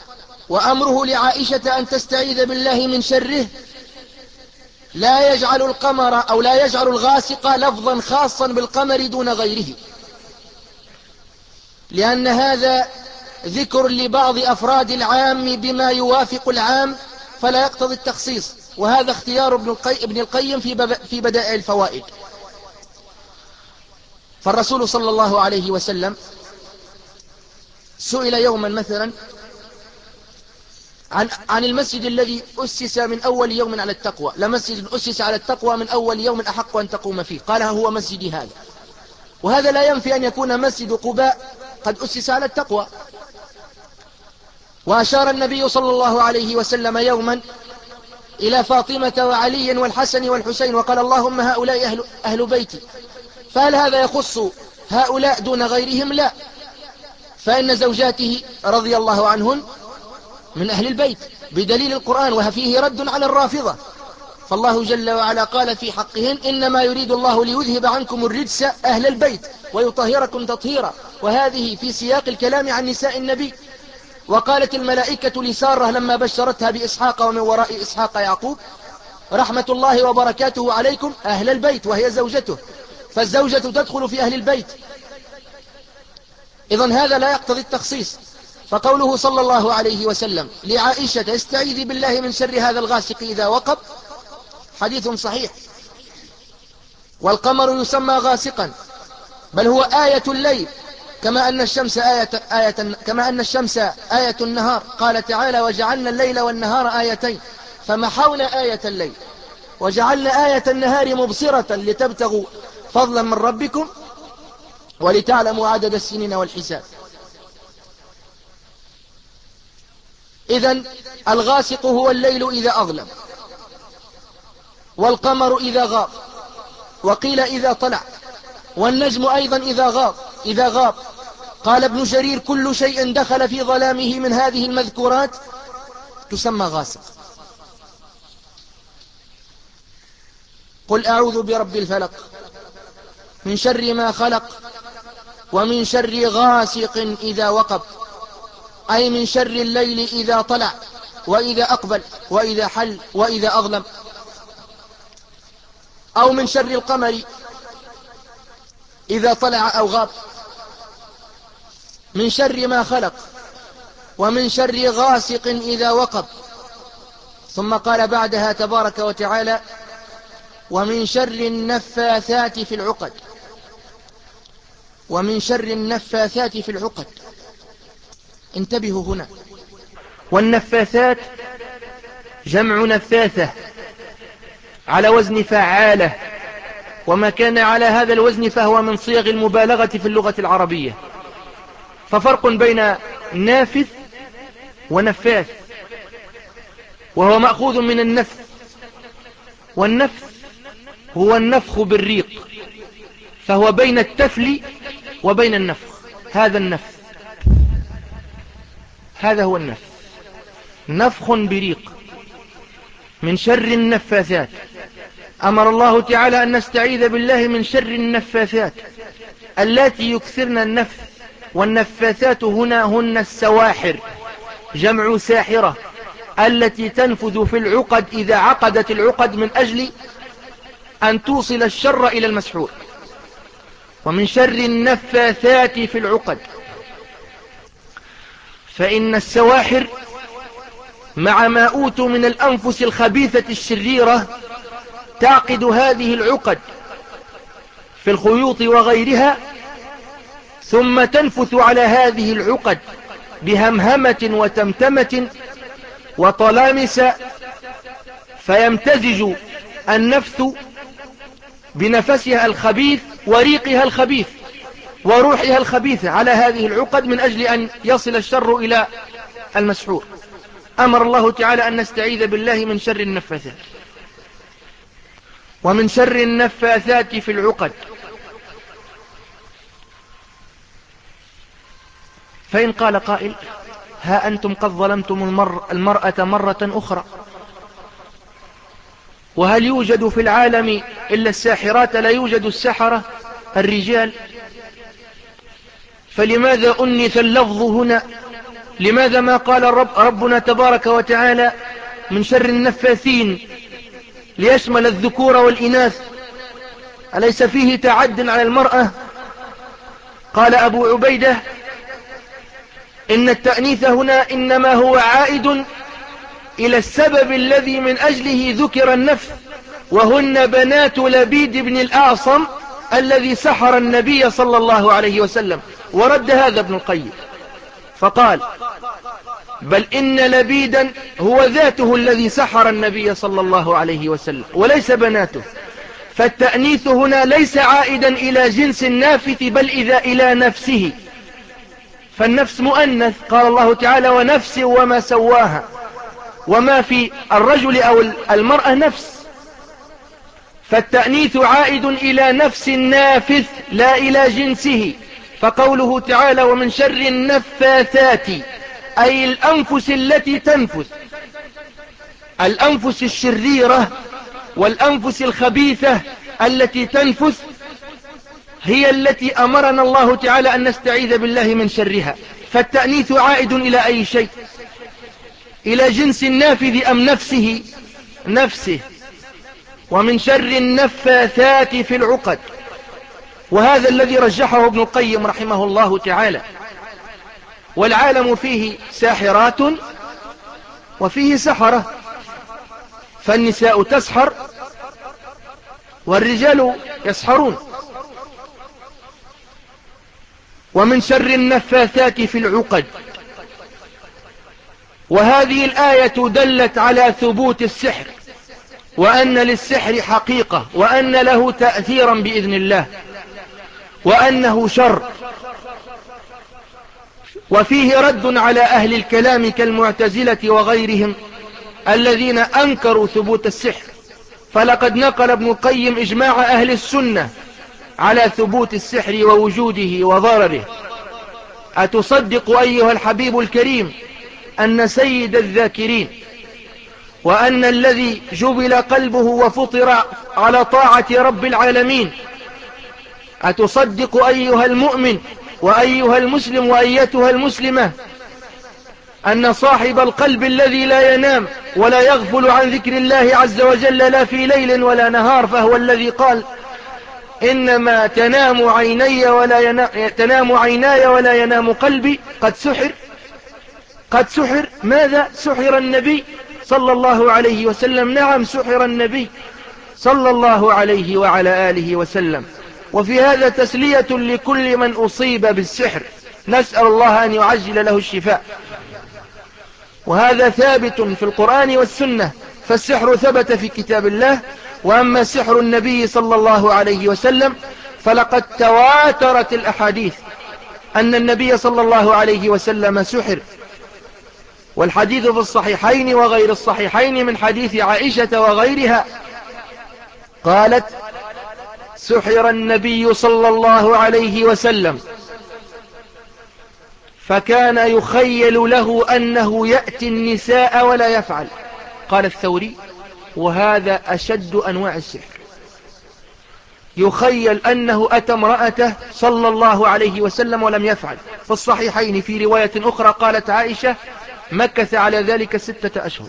وأمره لعائشة أن تستعيذ بالله من شره لا يجعل القمر أو لا يجعل الغاسق لفظا خاصا بالقمر دون غيره، لأن هذا ذكر لبعض أفراد العام بما يوافق العام فلا يقتضي التخصيص، وهذا اختيار ابن القيم في بدائع الفوائد. فالرسول صلى الله عليه وسلم سئل يوما مثلا عن عن المسجد الذي أسس من أول يوم على التقوى، لمسجد أسس على التقوى من أول يوم أحق أن تقوم فيه، قال هو مسجدي هذا. وهذا لا ينفي أن يكون مسجد قباء قد أسس على التقوى. وأشار النبي صلى الله عليه وسلم يوما إلى فاطمة وعلي والحسن والحسين وقال اللهم هؤلاء أهل, أهل بيتي، فهل هذا يخص هؤلاء دون غيرهم؟ لا، فإن زوجاته رضي الله عنهن من أهل البيت بدليل القرآن، وفيه رد على الرافضة. فالله جل وعلا قال في حقهن إنما يريد الله ليذهب عنكم الرجس أهل البيت ويطهركم تطهيرا، وهذه في سياق الكلام عن نساء النبي. وقالت الملائكة لسارة لما بشرتها بإسحاق ومن وراء إسحاق يعقوب رحمة الله وبركاته عليكم أهل البيت، وهي زوجته، فالزوجة تدخل في أهل البيت. إذن هذا لا يقتضي التخصيص. فقوله صلى الله عليه وسلم لعائشة استعيذي بالله من شر هذا الغاسق إذا وقب حديث صحيح. والقمر يسمى غاسقا، بل هو آية الليل كما أن الشمس آية, آية كما أن الشمس آية النهار. قال تعالى وجعلنا الليل والنهار آيتين فمحونا آية الليل وجعلنا آية النهار مبصرة لتبتغوا فضلا من ربكم ولتعلموا عدد السنين والحساب. إذن الغاسق هو الليل إذا أظلم، والقمر إذا غاب، وقيل إذا طلع، والنجم أيضا إذا غاب إذا غاب قال ابن جرير كل شيء دخل في ظلامه من هذه المذكورات تسمى غاسق. قل أعوذ برب الفلق من شر ما خلق ومن شر غاسق إذا وقب، أي من شر الليل إذا طلع وإذا أقبل وإذا حل وإذا أظلم، أو من شر القمر إذا طلع أو غاب، من شر ما خلق ومن شر غاسق إذا وقب. ثم قال بعدها تبارك وتعالى ومن شر النفاثات في العقد، ومن شر النفاثات في العقد. انتبهوا هنا، والنفاثات جمع نفاثة على وزن فعالة، وما كان على هذا الوزن فهو من صيغ المبالغة في اللغة العربية. ففرق بين نافث ونفاث، وهو مأخوذ من النفث، والنفث هو النفخ بالريق، فهو بين التفل وبين النفخ. هذا النفث، هذا هو النفث، نفخ بريق. من شر النفاثات، أمر الله تعالى أن نستعيذ بالله من شر النفاثات التي يكثرن النفث. والنفاثات هنا هن السواحر، جمع ساحرة، التي تنفذ في العقد إذا عقدت العقد من أجل أن توصل الشر إلى المسحور. ومن شر النفاثات في العقد، فإن السواحر مع ما أوتوا من الأنفس الخبيثة الشريرة تعقد هذه العقد في الخيوط وغيرها، ثم تنفث على هذه العقد بهمهمة وتمتمة وطلامس، فيمتزج النفث بنفسها الخبيث وريقها الخبيث وروحها الخبيثة على هذه العقد من أجل أن يصل الشر إلى المسحور. أمر الله تعالى أن نستعيذ بالله من شر النفاثات. ومن شر النفاثات في العقد، فإن قال قائل ها أنتم قد ظلمتم المر المرأة مرة أخرى، وهل يوجد في العالم إلا الساحرات؟ لا يوجد السحرة الرجال؟ فلماذا أنث اللفظ هنا لماذا ما قال الرب ربنا تبارك وتعالى من شر النفاثين ليشمل الذكور والإناث؟ أليس فيه تعد على المرأة؟ قال أبو عبيدة إن التأنيث هنا إنما هو عائد إلى السبب الذي من أجله ذكر النفث، وهن بنات لبيد بن الأعصم الذي سحر النبي صلى الله عليه وسلم. ورد هذا ابن القيم فقال بل إن لبيدا هو ذاته الذي سحر النبي صلى الله عليه وسلم وليس بناته، فالتأنيث هنا ليس عائدا إلى جنس النافث بل إذا إلى نفسه، فالنفس مؤنث، قال الله تعالى ونفس وما سواها، وما في الرجل أو المرأة نفس، فالتأنيث عائد إلى نفس النافث لا إلى جنسه. فقوله تعالى ومن شر النفاثات أي الأنفس التي تنفث، الأنفس الشريرة والأنفس الخبيثة التي تنفث هي التي أمرنا الله تعالى أن نستعيذ بالله من شرها. فالتأنيث عائد إلى أي شيء؟ إلى جنس النافذ أم نفسه؟ نفسه. ومن شر النفاثات في العقد، وهذا الذي رجحه ابن القيم رحمه الله تعالى. والعالم فيه ساحرات وفيه سحرة، فالنساء تسحر والرجال يسحرون. ومن شر النفاثات في العقد، وهذه الآية دلت على ثبوت السحر، وأن للسحر حقيقة، وأن له تأثيرا بإذن الله، وأنه شر. وفيه رد على أهل الكلام كالمعتزلة وغيرهم الذين أنكروا ثبوت السحر، فلقد نقل ابن القيم إجماع أهل السنة على ثبوت السحر ووجوده وضرره. أتصدق أيها الحبيب الكريم أن سيد الذاكرين وأن الذي جبل قلبه وفطر على طاعة رب العالمين، أتصدق أيها المؤمن وأيها المسلم وأيتها المسلمة أن صاحب القلب الذي لا ينام ولا يغفل عن ذكر الله عز وجل لا في ليل ولا نهار، فهو الذي قال إنما تنام عيني ولا ينام تنام عيناي ولا ينام قلبي، قد سحر قد سحر. ماذا سحر النبي صلى الله عليه وسلم؟ نعم سحر النبي صلى الله عليه وعلى آله وسلم. وفي هذا تسلية لكل من أصيب بالسحر، نسأل الله أن يعجل له الشفاء. وهذا ثابت في القرآن والسنة، فالسحر ثبت في كتاب الله. وأما سحر النبي صلى الله عليه وسلم فلقد تواترت الأحاديث أن النبي صلى الله عليه وسلم سحر، والحديث في الصحيحين وغير الصحيحين من حديث عائشة وغيرها قالت سحر النبي صلى الله عليه وسلم فكان يخيل له أنه يأتي النساء ولا يفعل. قال الثوري وهذا أشد أنواع السحر، يخيل أنه أتى امرأته صلى الله عليه وسلم ولم يفعل. في الصحيحين في رواية أخرى قالت عائشة مكث على ذلك ستة أشهر.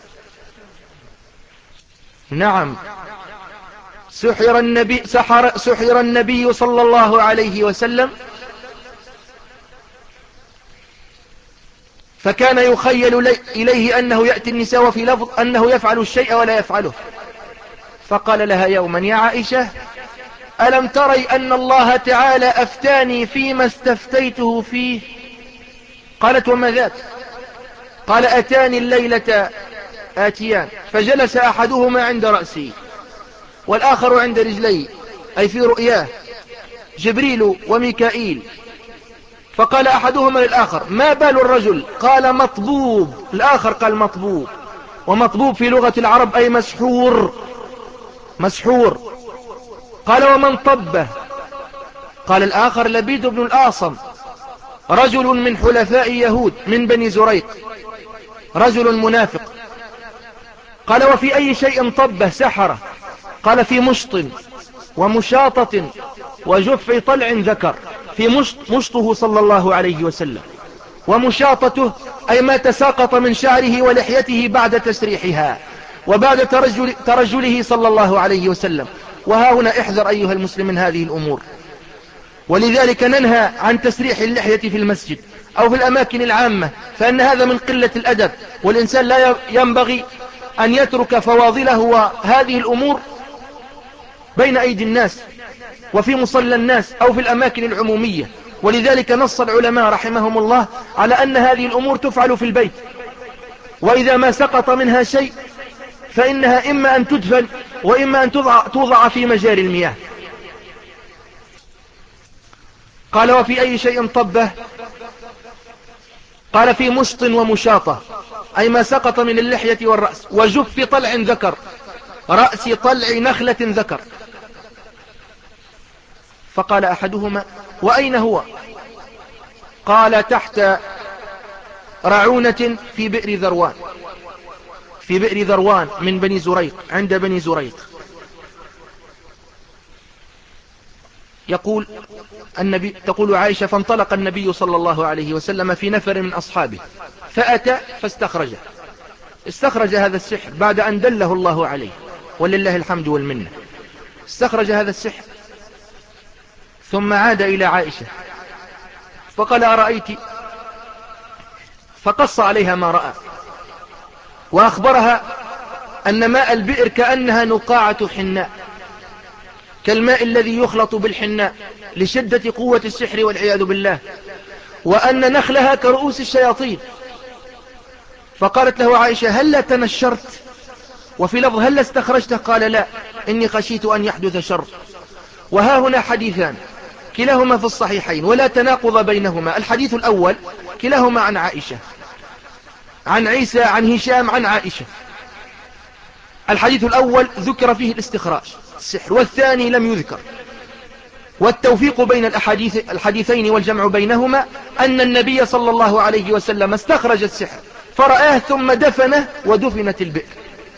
نعم سحر النبي, سحر, سحر النبي صلى الله عليه وسلم فكان يخيل إليه أنه يأتي النساء، وفي لفظ أنه يفعل الشيء ولا يفعله. فقال لها يوما يا عائشة ألم تري أن الله تعالى أفتاني فيما استفتيته فيه؟ قالت وما ذاك؟ قال أتاني الليلة آتيان فجلس أحدهما عند رأسي والآخر عند رجلي، أي في رؤياه، جبريل وميكائيل. فقال أحدهما للآخر ما بال الرجل؟ قال مطبوب. الآخر قال مطبوب، ومطبوب في لغة العرب أي مسحور مسحور. قال ومن طبه؟ قال الآخر لبيد بن الأعصم، رجل من حلفاء يهود من بني زريق، رجل منافق. قال وفي أي شيء طبه سحره؟ قال في مشط ومشاطة وجف طلع ذكر، في مشط مشطه صلى الله عليه وسلم. ومشاطته أي ما تساقط من شعره ولحيته بعد تسريحها وبعد ترجل ترجله صلى الله عليه وسلم. وها هنا احذر أيها المسلم من هذه الأمور، ولذلك ننهى عن تسريح اللحية في المسجد أو في الأماكن العامة، فإن هذا من قلة الأدب، والإنسان لا ينبغي أن يترك فواضله وهذه الأمور بين أيدي الناس وفي مصلى الناس أو في الأماكن العمومية. ولذلك نص العلماء رحمهم الله على أن هذه الأمور تفعل في البيت، وإذا ما سقط منها شيء فإنها إما أن تدفن وإما أن توضع, توضع في مجاري المياه. قال وفي أي شيء طبه؟ قال في مشط ومشاطة أي ما سقط من اللحية والرأس، وجف طلع ذكر، رأس طلع نخلة ذكر. فقال أحدهما وأين هو؟ قال تحت رعونة في بئر ذروان، في بئر ذروان من بني زريق، عند بني زريق. يقول النبي تقول عائشة فانطلق النبي صلى الله عليه وسلم في نفر من أصحابه فأتى فاستخرجه، استخرج هذا السحر بعد أن دله الله عليه ولله الحمد والمنة. استخرج هذا السحر ثم عاد إلى عائشة فقال أرأيت؟ فقص عليها ما رأى وأخبرها أن ماء البئر كأنها نقاعة حناء، كالماء الذي يخلط بالحناء لشدة قوة السحر والعياذ بالله، وأن نخلها كرؤوس الشياطين. فقالت له عائشة هل تنشرت؟ وفي لفظ هل استخرجته؟ قال لا، إني خشيت أن يحدث شر. وها هنا حديثان كلاهما في الصحيحين ولا تناقض بينهما. الحديث الأول كلاهما عن عائشة، عن عيسى عن هشام عن عائشة. الحديث الأول ذكر فيه الاستخراج السحر، والثاني لم يذكر. والتوفيق بين الأحاديث الحديثين والجمع بينهما أن النبي صلى الله عليه وسلم استخرج السحر فرآه ثم دفنه ودفنت البئر.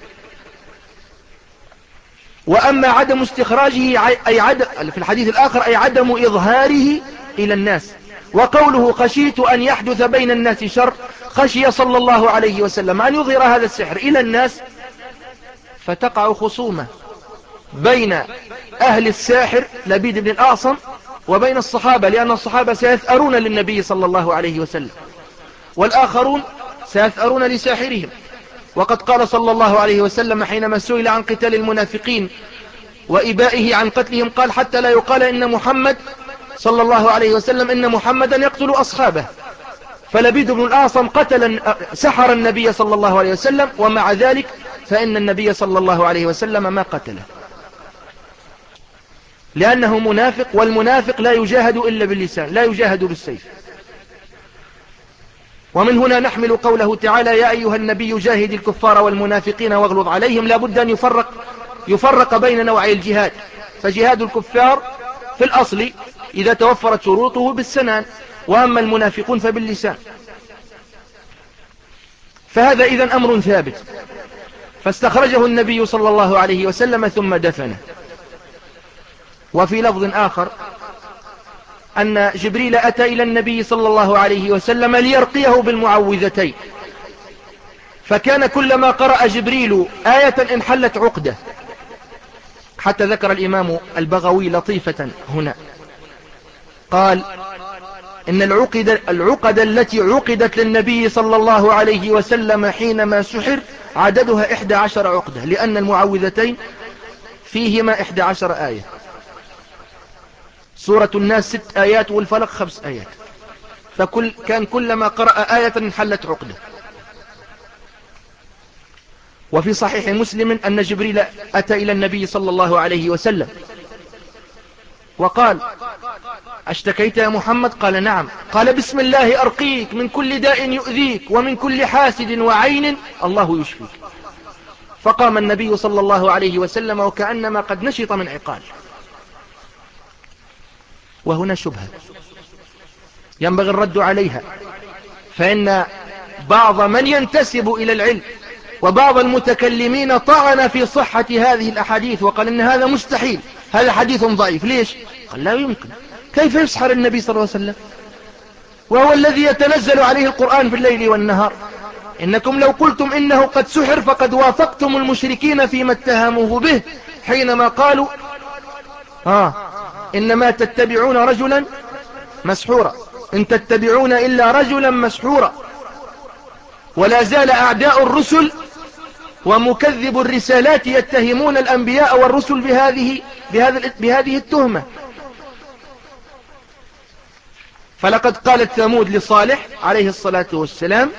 وأما عدم استخراجه أي عدم في الحديث الآخر أي عدم إظهاره إلى الناس. وقوله خشيت أن يحدث بين الناس شر، خشي صلى الله عليه وسلم أن يظهر هذا السحر إلى الناس فتقع خصومة بين أهل الساحر لبيد بن الأعصم وبين الصحابة، لأن الصحابة سيثأرون للنبي صلى الله عليه وسلم والآخرون سيثأرون لساحرهم. وقد قال صلى الله عليه وسلم حينما سئل عن قتال المنافقين وإبائه عن قتلهم قال حتى لا يقال إن محمد صلى الله عليه وسلم إن محمدا يقتل أصحابه. فلبيد بن الأعصم قتل سحر النبي صلى الله عليه وسلم، ومع ذلك فإن النبي صلى الله عليه وسلم ما قتله لأنه منافق، والمنافق لا يجاهد إلا باللسان لا يجاهد بالسيف. ومن هنا نحمل قوله تعالى يا أيها النبي جاهد الكفار والمنافقين واغلظ عليهم. لا بد أن يفرق, يفرق بين نوعي الجهاد. فجهاد الكفار في الأصل إذا توفرت شروطه بالسنان، وأما المنافقون فباللسان. فهذا إذن أمر ثابت. فاستخرجه النبي صلى الله عليه وسلم ثم دفنه. وفي لفظ آخر أن جبريل أتى إلى النبي صلى الله عليه وسلم ليرقيه بالمعوذتين، فكان كلما قرأ جبريل آية انحلت عقدة، حتى ذكر الإمام البغوي لطيفة هنا قال إن العقد, العقد التي عقدت للنبي صلى الله عليه وسلم حينما سحر عددها إحدى عشر عقدة، لأن المعوذتين فيهما إحدى عشر آية. سورة الناس ست آيات والفلق خمس آيات، فكل كان كلما قرأ آية انحلت عقدة. وفي صحيح مسلم أن جبريل أتى إلى النبي صلى الله عليه وسلم وقال أشتكيت يا محمد؟ قال نعم. قال بسم الله أرقيك من كل داء يؤذيك ومن كل حاسد وعين الله يشفيك. فقام النبي صلى الله عليه وسلم وكأنما قد نشط من عقال. وهنا شبهة ينبغي الرد عليها، فإن بعض من ينتسب إلى العلم وبعض المتكلمين طعن في صحة هذه الأحاديث وقال إن هذا مستحيل، هذا حديث ضعيف. ليش؟ قال لا يمكن، كيف يسحر النبي صلى الله عليه وسلم؟ وهو الذي يتنزل عليه القرآن بالليل والنهار. إنكم لو قلتم إنه قد سحر فقد وافقتم المشركين فيما اتهموه به حينما قالوا آه إنما تتبعون رجلا مسحورا، إن تتبعون إلا رجلا مسحورا. ولا زال أعداء الرسل ومكذب الرسالات يتهمون الأنبياء والرسل بهذه, بهذه, بهذه التهمة. فلقد قالت ثمود لصالح عليه الصلاة والسلام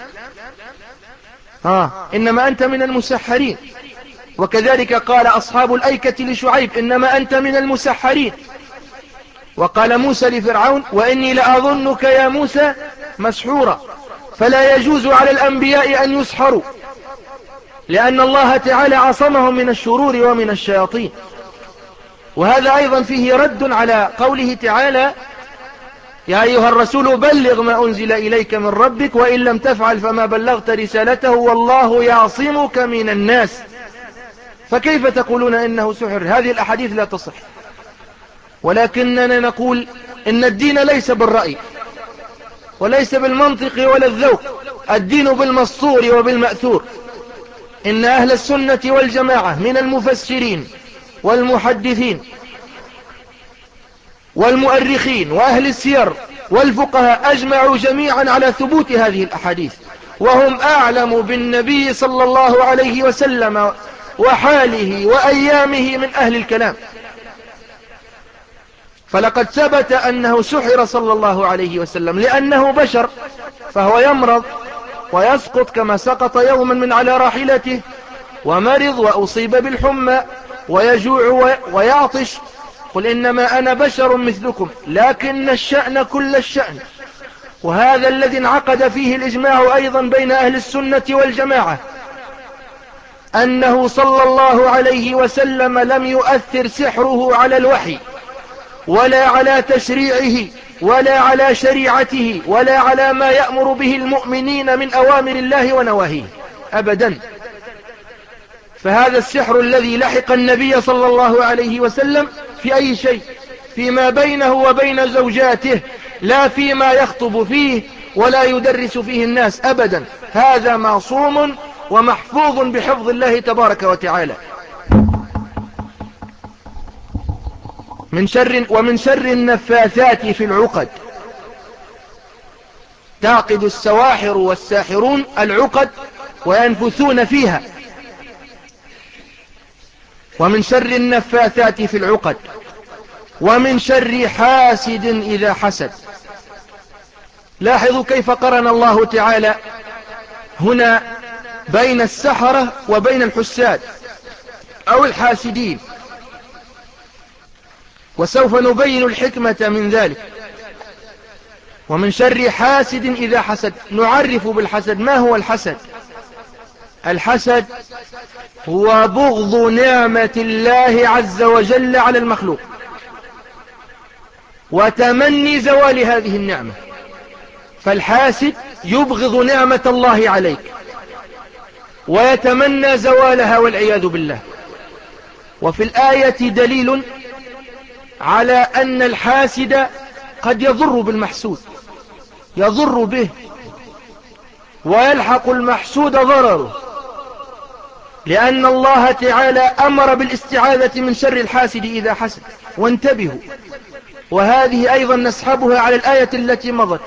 آه إنما أنت من المسحرين. وكذلك قال أصحاب الأيكة لشعيب إنما أنت من المسحرين. وقال موسى لفرعون وإني لأظنك يا موسى مسحورا. فلا يجوز على الأنبياء أن يسحروا، لأن الله تعالى عصمهم من الشرور ومن الشياطين. وهذا أيضا فيه رد على قوله تعالى يا أيها الرسول بلغ ما أنزل إليك من ربك وإن لم تفعل فما بلغت رسالته والله يعصمك من الناس. فكيف تقولون إنه سحر؟ هذه الأحاديث لا تصح. ولكننا نقول إن الدين ليس بالرأي وليس بالمنطق ولا الذوق، الدين بالمسطور وبالمأثور. إن أهل السنة والجماعة من المفسرين والمحدثين والمؤرخين وأهل السير والفقهاء أجمعوا جميعا على ثبوت هذه الأحاديث، وهم أعلم بالنبي صلى الله عليه وسلم وحاله وأيامه من أهل الكلام. فلقد ثبت أنه سحر صلى الله عليه وسلم لأنه بشر، فهو يمرض ويسقط كما سقط يوما من على راحلته، ومرض وأصيب بالحمى ويجوع ويعطش. قل إنما أنا بشر مثلكم لكن الشأن كل الشأن. وهذا الذي انعقد فيه الإجماع أيضا بين أهل السنة والجماعة، أنه صلى الله عليه وسلم لم يؤثر سحره على الوحي ولا على تشريعه ولا على شريعته ولا على ما يأمر به المؤمنين من أوامر الله ونواهيه أبدا. فهذا السحر الذي لحق النبي صلى الله عليه وسلم في أي شيء؟ فيما بينه وبين زوجاته، لا فيما يخطب فيه ولا يدرس فيه الناس أبدا. هذا معصوم ومحفوظ بحفظ الله تبارك وتعالى. من شر ومن شر النفاثات في العقد. تعقد السواحر والساحرون العقد وينفثون فيها. ومن شر النفاثات في العقد. ومن شر حاسد إذا حسد. لاحظوا كيف قرن الله تعالى هنا بين السحرة وبين الحساد أو الحاسدين، وسوف نبين الحكمة من ذلك. ومن شر حاسد إذا حسد. نعرف بالحسد. ما هو الحسد؟ الحسد هو بغض نعمة الله عز وجل على المخلوق وتمني زوال هذه النعمة. فالحاسد يبغض نعمة الله عليك ويتمنى زوالها والعياذ بالله. وفي الآية دليل على أن الحاسد قد يضر بالمحسود، يضر به ويلحق المحسود ضرره، لأن الله تعالى أمر بالاستعاذة من شر الحاسد إذا حسد. وانتبهوا، وهذه أيضا نسحبها على الآية التي مضت.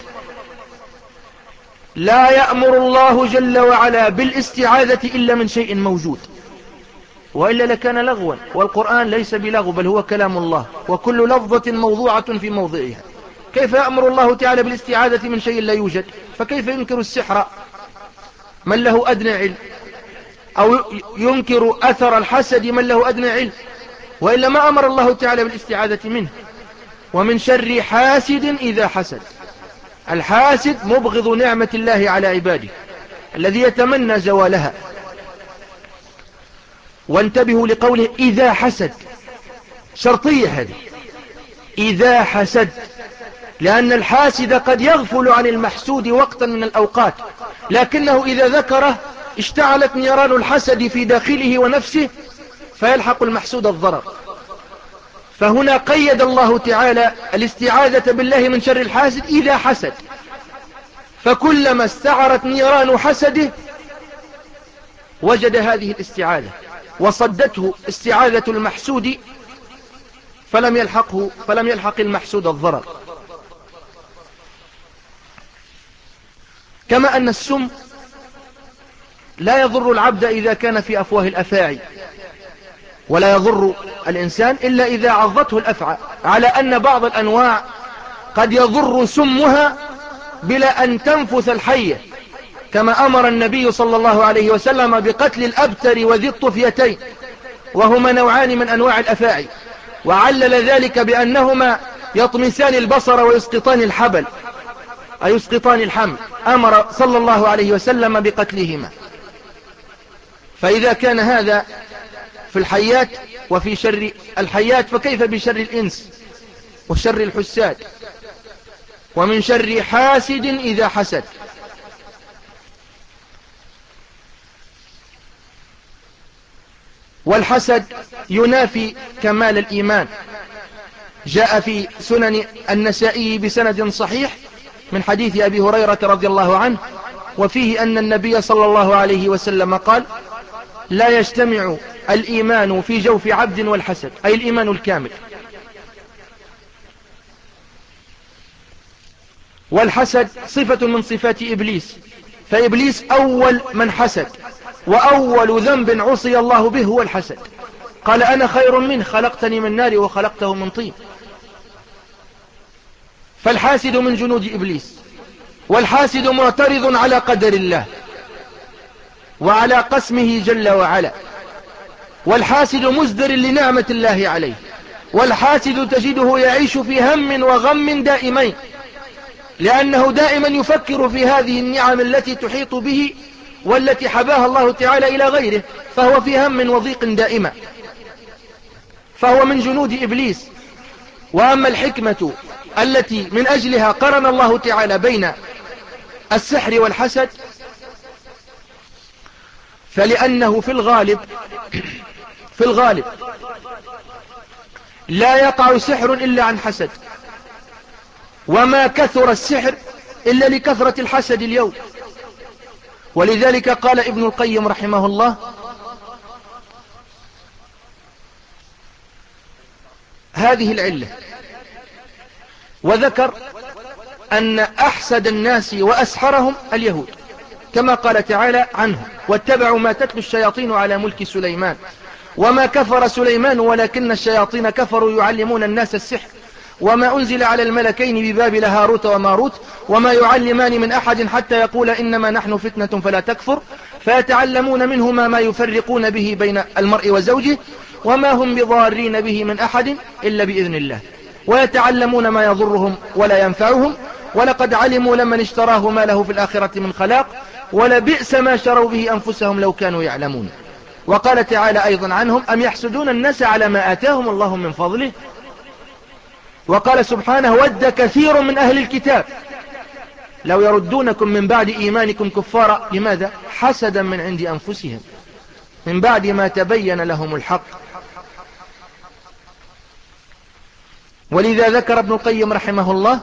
لا يأمر الله جل وعلا بالاستعاذة إلا من شيء موجود، وإلا لكان لغوا. والقرآن ليس بلغو بل هو كلام الله، وكل لفظة موضوعة في موضعها. كيف يأمر الله تعالى بالاستعاذة من شيء لا يوجد؟ فكيف ينكر السحر من له أدنى علم، أو ينكر أثر الحسد من له أدنى علم؟ وإلا ما أمر الله تعالى بالاستعاذة منه. ومن شر حاسد إذا حسد. الحاسد مبغض نعمة الله على عباده الذي يتمنى زوالها. وانتبهوا لقوله إذا حسد، شرطية هذه، إذا حسد، لأن الحاسد قد يغفل عن المحسود وقتا من الأوقات، لكنه إذا ذكره اشتعلت نيران الحسد في داخله ونفسه فيلحق المحسود الضرر. فهنا قيد الله تعالى الاستعاذة بالله من شر الحاسد إذا حسد، فكلما استعرت نيران حسده وجد هذه الاستعاذة وصدته استعاذة المحسود، فلم يلحقه فلم يلحق المحسود الضرر. كما أن السم لا يضر العبد إذا كان في أفواه الأفاعي، ولا يضر الإنسان إلا إذا عضته الأفعى، على أن بعض الأنواع قد يضر سمها بلا أن تنفث الحية، كما أمر النبي صلى الله عليه وسلم بقتل الأبتر وذي الطفيتين، وهما نوعان من أنواع الأفاعي، وعلل ذلك بأنهما يطمسان البصر ويسقطان الحبل أي يسقطان الحمل، أمر صلى الله عليه وسلم بقتلهما. فإذا كان هذا في الحيات وفي شر الحيات، فكيف بشر الإنس وشر الحساد، ومن شر حاسد إذا حسد. والحسد ينافي كمال الإيمان. جاء في سنن النسائي بسند صحيح من حديث أبي هريرة رضي الله عنه، وفيه أن النبي صلى الله عليه وسلم قال: لا يجتمع الإيمان في جوف عبد والحسد، أي الإيمان الكامل. والحسد صفة من صفات إبليس، فإبليس أول من حسد، وأول ذنب عصي الله به هو الحسد. قال: أنا خير منه، خلقتني من نار وخلقته من طين. فالحاسد من جنود إبليس، والحاسد معترض على قدر الله وعلى قسمه جل وعلا، والحاسد مزدر لنعمة الله عليه، والحاسد تجده يعيش في هم وغم دائمين، لأنه دائما يفكر في هذه النعم التي تحيط به والتي حباها الله تعالى إلى غيره، فهو في هم وضيق دائما، فهو من جنود إبليس. وأما الحكمة التي من أجلها قرن الله تعالى بين السحر والحسد، فلأنه في الغالب في الغالب لا يقع سحر إلا عن حسد، وما كثر السحر إلا لكثرة الحسد اليوم. ولذلك قال ابن القيم رحمه الله: هذه العلة، وذكر أن أحسد الناس وأسحرهم اليهود، كما قال تعالى عنه: واتبعوا ما تتلو الشياطين على ملك سليمان وما كفر سليمان ولكن الشياطين كفروا يعلمون الناس السحر وما أنزل على الملكين ببابل هاروت وماروت وما يعلمان من أحد حتى يقول إنما نحن فتنة فلا تكفر فيتعلمون منهما ما يفرقون به بين المرء وزوجه وما هم بضارين به من أحد إلا بإذن الله ويتعلمون ما يضرهم ولا ينفعهم ولقد علموا لمن اشتراه ما له في الآخرة من خلاق ولبئس ما شروا به أنفسهم لو كانوا يعلمون. وقال تعالى أيضا عنهم: أم يحسدون الناس على ما آتاهم الله من فضله. وقال سبحانه: ود كثير من أهل الكتاب لو يردونكم من بعد إيمانكم كفارا. لماذا؟ حسدا من عند أنفسهم من بعد ما تبين لهم الحق. ولذا ذكر ابن القيم رحمه الله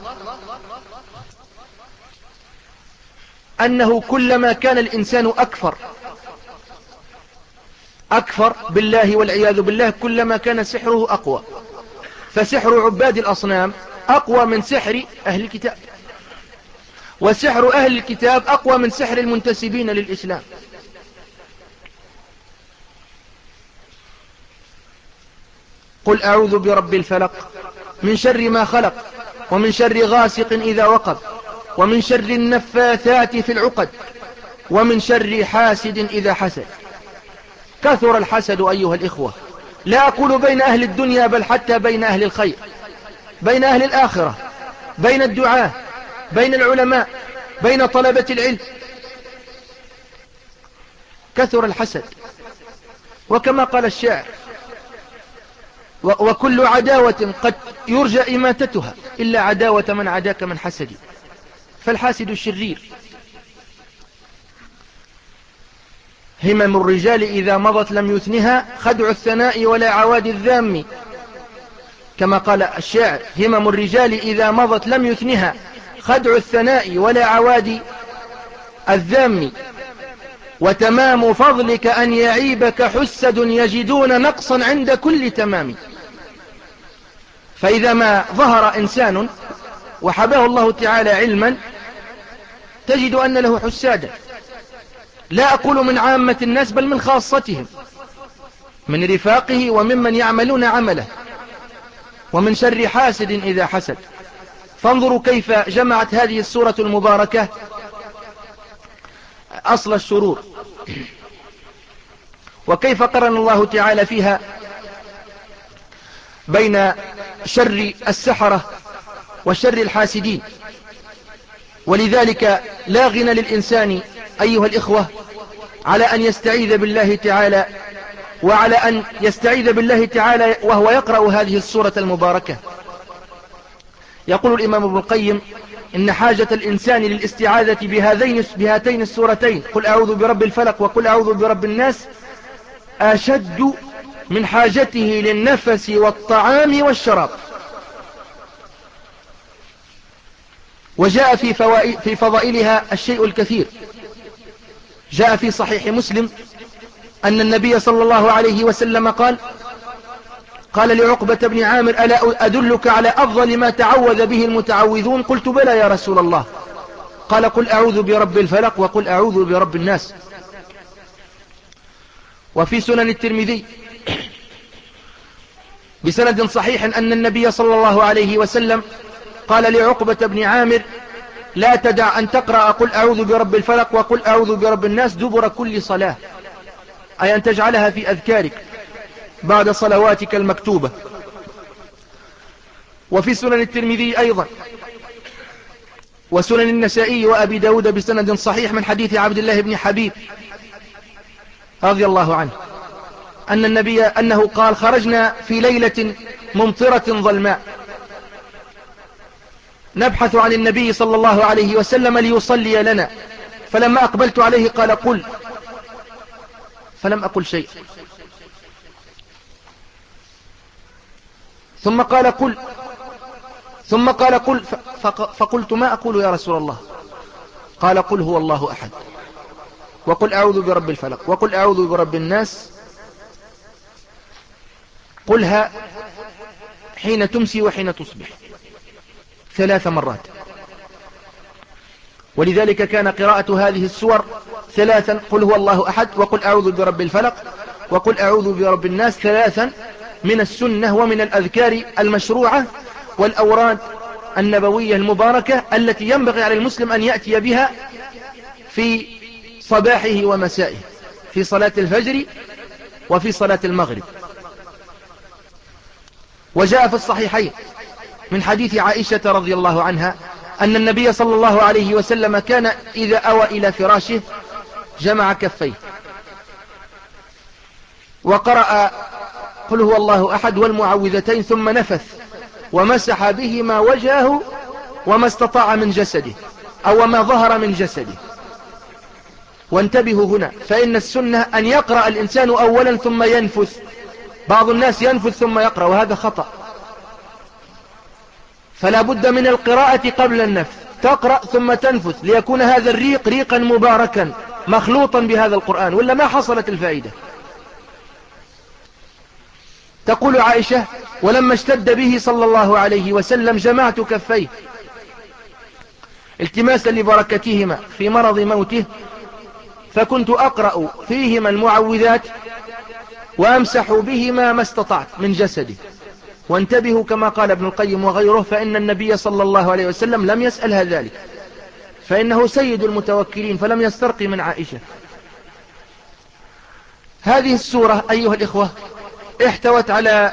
أنه كلما كان الإنسان أكفر أكفر بالله والعياذ بالله كلما كان سحره أقوى، فسحر عباد الأصنام أقوى من سحر أهل الكتاب، وسحر أهل الكتاب أقوى من سحر المنتسبين للإسلام. قل أعوذ برب الفلق من شر ما خلق ومن شر غاسق إذا وقب ومن شر النفاثات في العقد ومن شر حاسد إذا حسد. كثر الحسد أيها الإخوة، لا أقول بين أهل الدنيا بل حتى بين أهل الخير، بين أهل الآخرة، بين الدعاة، بين العلماء، بين طلبة العلم، كثر الحسد. وكما قال الشاعر: وكل عداوة قد يرجى إماتتها إلا عداوة من عداك من حسدي. فالحاسد الشرير. همم الرجال إذا مضت لم يثنها خدع الثناء ولا عواد الذام. كما قال الشاعر: همم الرجال إذا مضت لم يثنها خدع الثناء ولا عوادي الذام، وتمام فضلك أن يعيبك حسد يجدون نقصا عند كل تمام. فإذا ما ظهر إنسان وحباه الله تعالى علما تجد أن له حسادا، لا أقول من عامة الناس بل من خاصتهم، من رفاقه وممن يعملون عمله، ومن شر حاسد إذا حسد. فانظروا كيف جمعت هذه السورة المباركة أصل الشرور، وكيف قرن الله تعالى فيها بين شر السحرة وشر الحاسدين. ولذلك لا غنى للإنسان أيها الإخوة على أن يستعيذ بالله تعالى، وعلى أن يستعيذ بالله تعالى وهو يقرأ هذه السورة المباركة. يقول الإمام ابن القيم إن حاجة الإنسان للاستعاذة بهذين بهاتين السورتين، قل أعوذ برب الفلق وقل أعوذ برب الناس، أشد من حاجته للنفس والطعام والشراب. وجاء في, في فضائلها الشيء الكثير. جاء في صحيح مسلم أن النبي صلى الله عليه وسلم قال قال لعقبة بن عامر ألا أدلك على أفضل ما تعوذ به المتعوذون؟ قلت بلى يا رسول الله. قال قل أعوذ برب الفلق وقل أعوذ برب الناس. وفي سنن الترمذي بسند صحيح أن النبي صلى الله عليه وسلم قال لعقبة بن عامر لا تدع أن تقرأ قل أعوذ برب الفلق وقل أعوذ برب الناس دبر كل صلاة، أي أن تجعلها في أذكارك بعد صلواتك المكتوبة. وفي سنن الترمذي أيضا وسنن النسائي وأبي داود بسند صحيح من حديث عبد الله بن حبيب رضي الله عنه أن النبي أنه قال خرجنا في ليلة ممطرة ظلماء نبحث عن النبي صلى الله عليه وسلم ليصلي لنا، فلما أقبلت عليه قال قل، فلم أقل شيء، ثم قال قل، ثم قال قل، فقلت ما أقول يا رسول الله؟ قال قل هو الله أحد وقل أعوذ برب الفلق وقل أعوذ برب الناس، قلها حين تمسي وحين تصبح ثلاث مرات. ولذلك كان قراءة هذه السور ثلاثا، قل هو الله أحد وقل أعوذ برب الفلق وقل أعوذ برب الناس ثلاثا، من السنة ومن الأذكار المشروعة والأوراد النبوية المباركة التي ينبغي على المسلم أن يأتي بها في صباحه ومسائه، في صلاة الفجر وفي صلاة المغرب. وجاء في الصحيحين من حديث عائشة رضي الله عنها أن النبي صلى الله عليه وسلم كان إذا أوى إلى فراشه جمع كفيه وقرأ قل هو الله أحد والمعوذتين ثم نفث ومسح بهما وجهه وما استطاع من جسده أو ما ظهر من جسده. وانتبهوا هنا، فإن السنة أن يقرأ الإنسان أولا ثم ينفث. بعض الناس ينفث ثم يقرأ وهذا خطأ، فلا بد من القراءة قبل النفث، تقرأ ثم تنفث ليكون هذا الريق ريقا مباركا مخلوطا بهذا القرآن، ولا ما حصلت الفائدة. تقول عائشة ولما اشتد به صلى الله عليه وسلم جمعت كفيه التماسا لبركتهما في مرض موته، فكنت أقرأ فيهما المعوذات وأمسح بهما ما استطعت من جسدي. وانتبهوا كما قال ابن القيم وغيره، فإن النبي صلى الله عليه وسلم لم يسألها ذلك، فإنه سيد المتوكلين فلم يسترقي من عائشة. هذه السورة أيها الإخوة احتوت على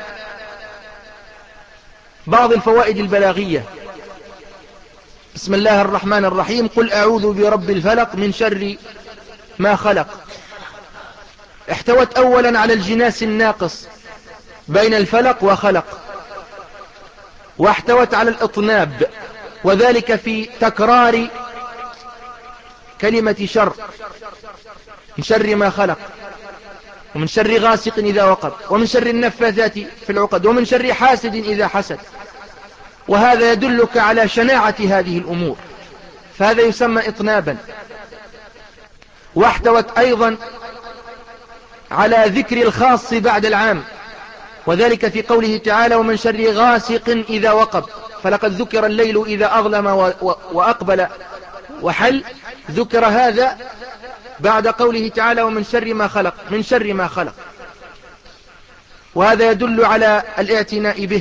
بعض الفوائد البلاغية. بسم الله الرحمن الرحيم، قل أعوذ برب الفلق من شر ما خلق. احتوت أولا على الجناس الناقص بين الفلق وخلق، واحتوت على الإطناب، وذلك في تكرار كلمة شر، من شر ما خلق، ومن شر غاسق إذا وقب، ومن شر النفاثات في العقد، ومن شر حاسد إذا حسد. وهذا يدلك على شناعة هذه الأمور، فهذا يسمى إطنابا. واحتوت أيضا على ذكر الخاص بعد العام، وذلك في قوله تعالى ومن شر غاسق إذا وقب، فلقد ذكر الليل إذا أظلم وأقبل وحل، ذكر هذا بعد قوله تعالى ومن شر ما خلق، من شر ما خلق، وهذا يدل على الاعتناء به.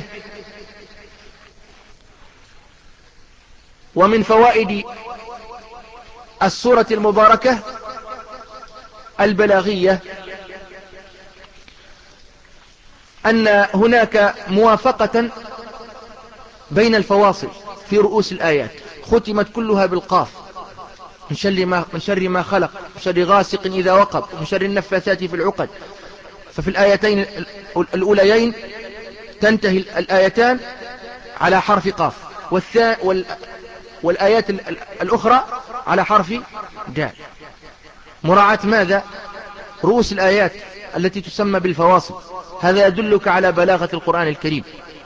ومن فوائد السورة المباركة البلاغية أن هناك موافقة بين الفواصل في رؤوس الآيات، ختمت كلها بالقاف، من شر ما, من شر ما خلق، من شر غاسق إذا وقب، من شر النفاثات في العقد. ففي الآيتين الأوليين تنتهي الآيتان على حرف قاف، وال... والآيات الأخرى على حرف دال، مراعاة ماذا؟ رؤوس الآيات التي تسمى بالفواصل. هذا يدلك على بلاغة القرآن الكريم.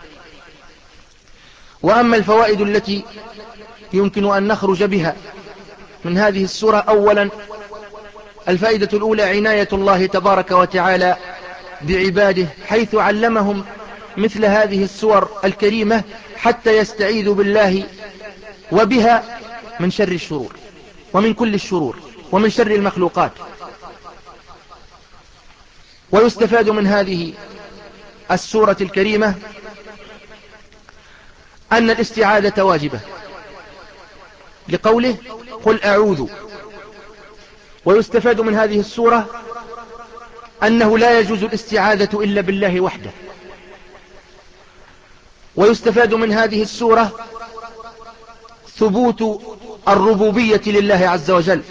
وأما الفوائد التي يمكن أن نخرج بها من هذه السورة، أولا الفائدة الأولى عناية الله تبارك وتعالى بعباده، حيث علمهم مثل هذه السور الكريمة حتى يستعيذوا بالله وبها من شر الشرور، ومن كل الشرور، ومن شر المخلوقات. ويستفاد من هذه السورة الكريمة أن الاستعاذة واجبة، لقوله قل أعوذ. ويستفاد من هذه السورة أنه لا يجوز الاستعاذة إلا بالله وحده. ويستفاد من هذه السورة ثبوت الربوبية لله عز وجل.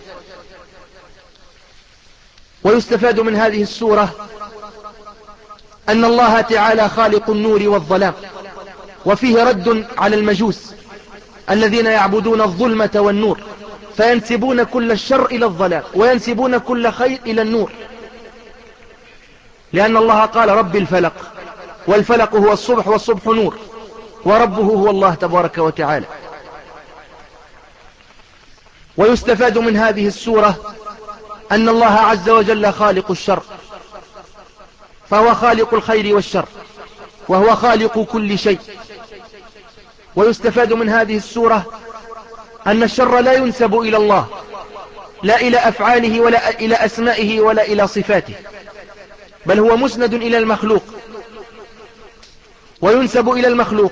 ويستفاد من هذه السورة أن الله تعالى خالق النور والظلام، وفيه رد على المجوس الذين يعبدون الظلمة والنور، فينسبون كل الشر إلى الظلام وينسبون كل خير إلى النور، لأن الله قال رب الفلق، والفلق هو الصبح، والصبح نور، وربه هو الله تبارك وتعالى. ويستفاد من هذه السورة أن الله عز وجل خالق الشر، فهو خالق الخير والشر، وهو خالق كل شيء. ويستفاد من هذه السورة أن الشر لا ينسب إلى الله، لا إلى أفعاله ولا إلى أسمائه ولا إلى صفاته، بل هو مسند إلى المخلوق وينسب إلى المخلوق.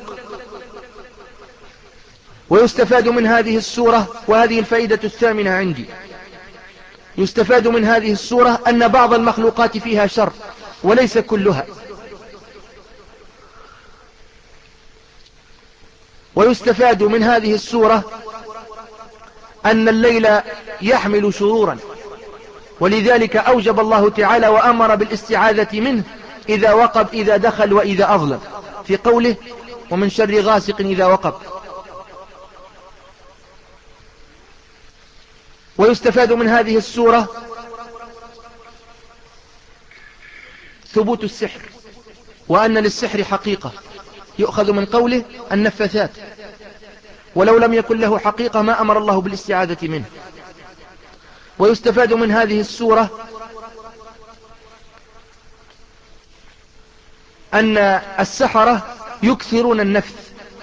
ويستفاد من هذه السورة، وهذه الفائدة الثامنة عندي، يستفاد من هذه السورة أن بعض المخلوقات فيها شر وليس كلها. ويستفاد من هذه السورة أن الليل يحمل شرورا، ولذلك أوجب الله تعالى وأمر بالاستعاذة منه إذا وقب، إذا دخل، وإذا أظلم، في قوله ومن شر غاسق إذا وقب. ويستفاد من هذه السورة ثبوت السحر، وأن للسحر حقيقة، يؤخذ من قوله النفاثات، ولو لم يكن له حقيقة ما أمر الله بالاستعاذة منه. ويستفاد من هذه السورة أن السحرة يكثرون النفث،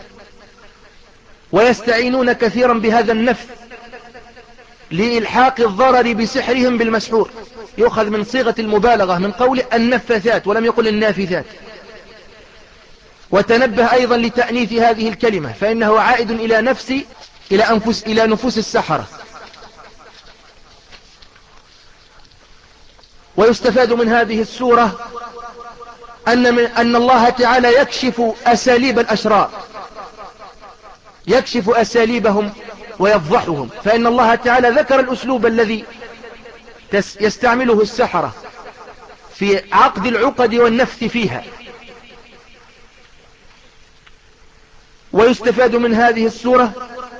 ويستعينون كثيرا بهذا النفث لإلحاق الضرر بسحرهم بالمسحور، يؤخذ من صيغة المبالغة من قول النفاثات ولم يقل النافثات. وتنبه أيضا لتأنيث هذه الكلمة، فإنه عائد إلى نفس إلى أنفس إلى نفوس السحرة. ويستفاد من هذه السورة أن, من أن الله تعالى يكشف أساليب الأشرار، يكشف أساليبهم ويفضحهم، فإن الله تعالى ذكر الأسلوب الذي يستعمله السحرة في عقد العقد والنفث فيها. ويستفاد من هذه السورة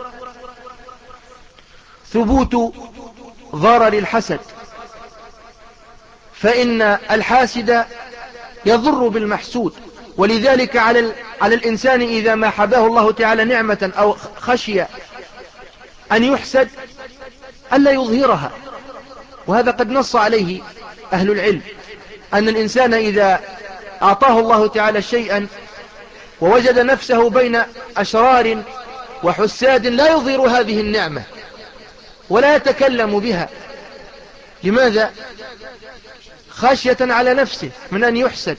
ثبوت ضرر الحسد، فإن الحاسد يضر بالمحسود، ولذلك على على الإنسان إذا ما حباه الله تعالى نعمة أو خشية أن يحسد ألا يظهرها، وهذا قد نص عليه أهل العلم، أن الإنسان إذا أعطاه الله تعالى شيئا ووجد نفسه بين أشرار وحساد لا يظهر هذه النعمة ولا يتكلم بها. لماذا؟ خشية على نفسه من أن يحسد.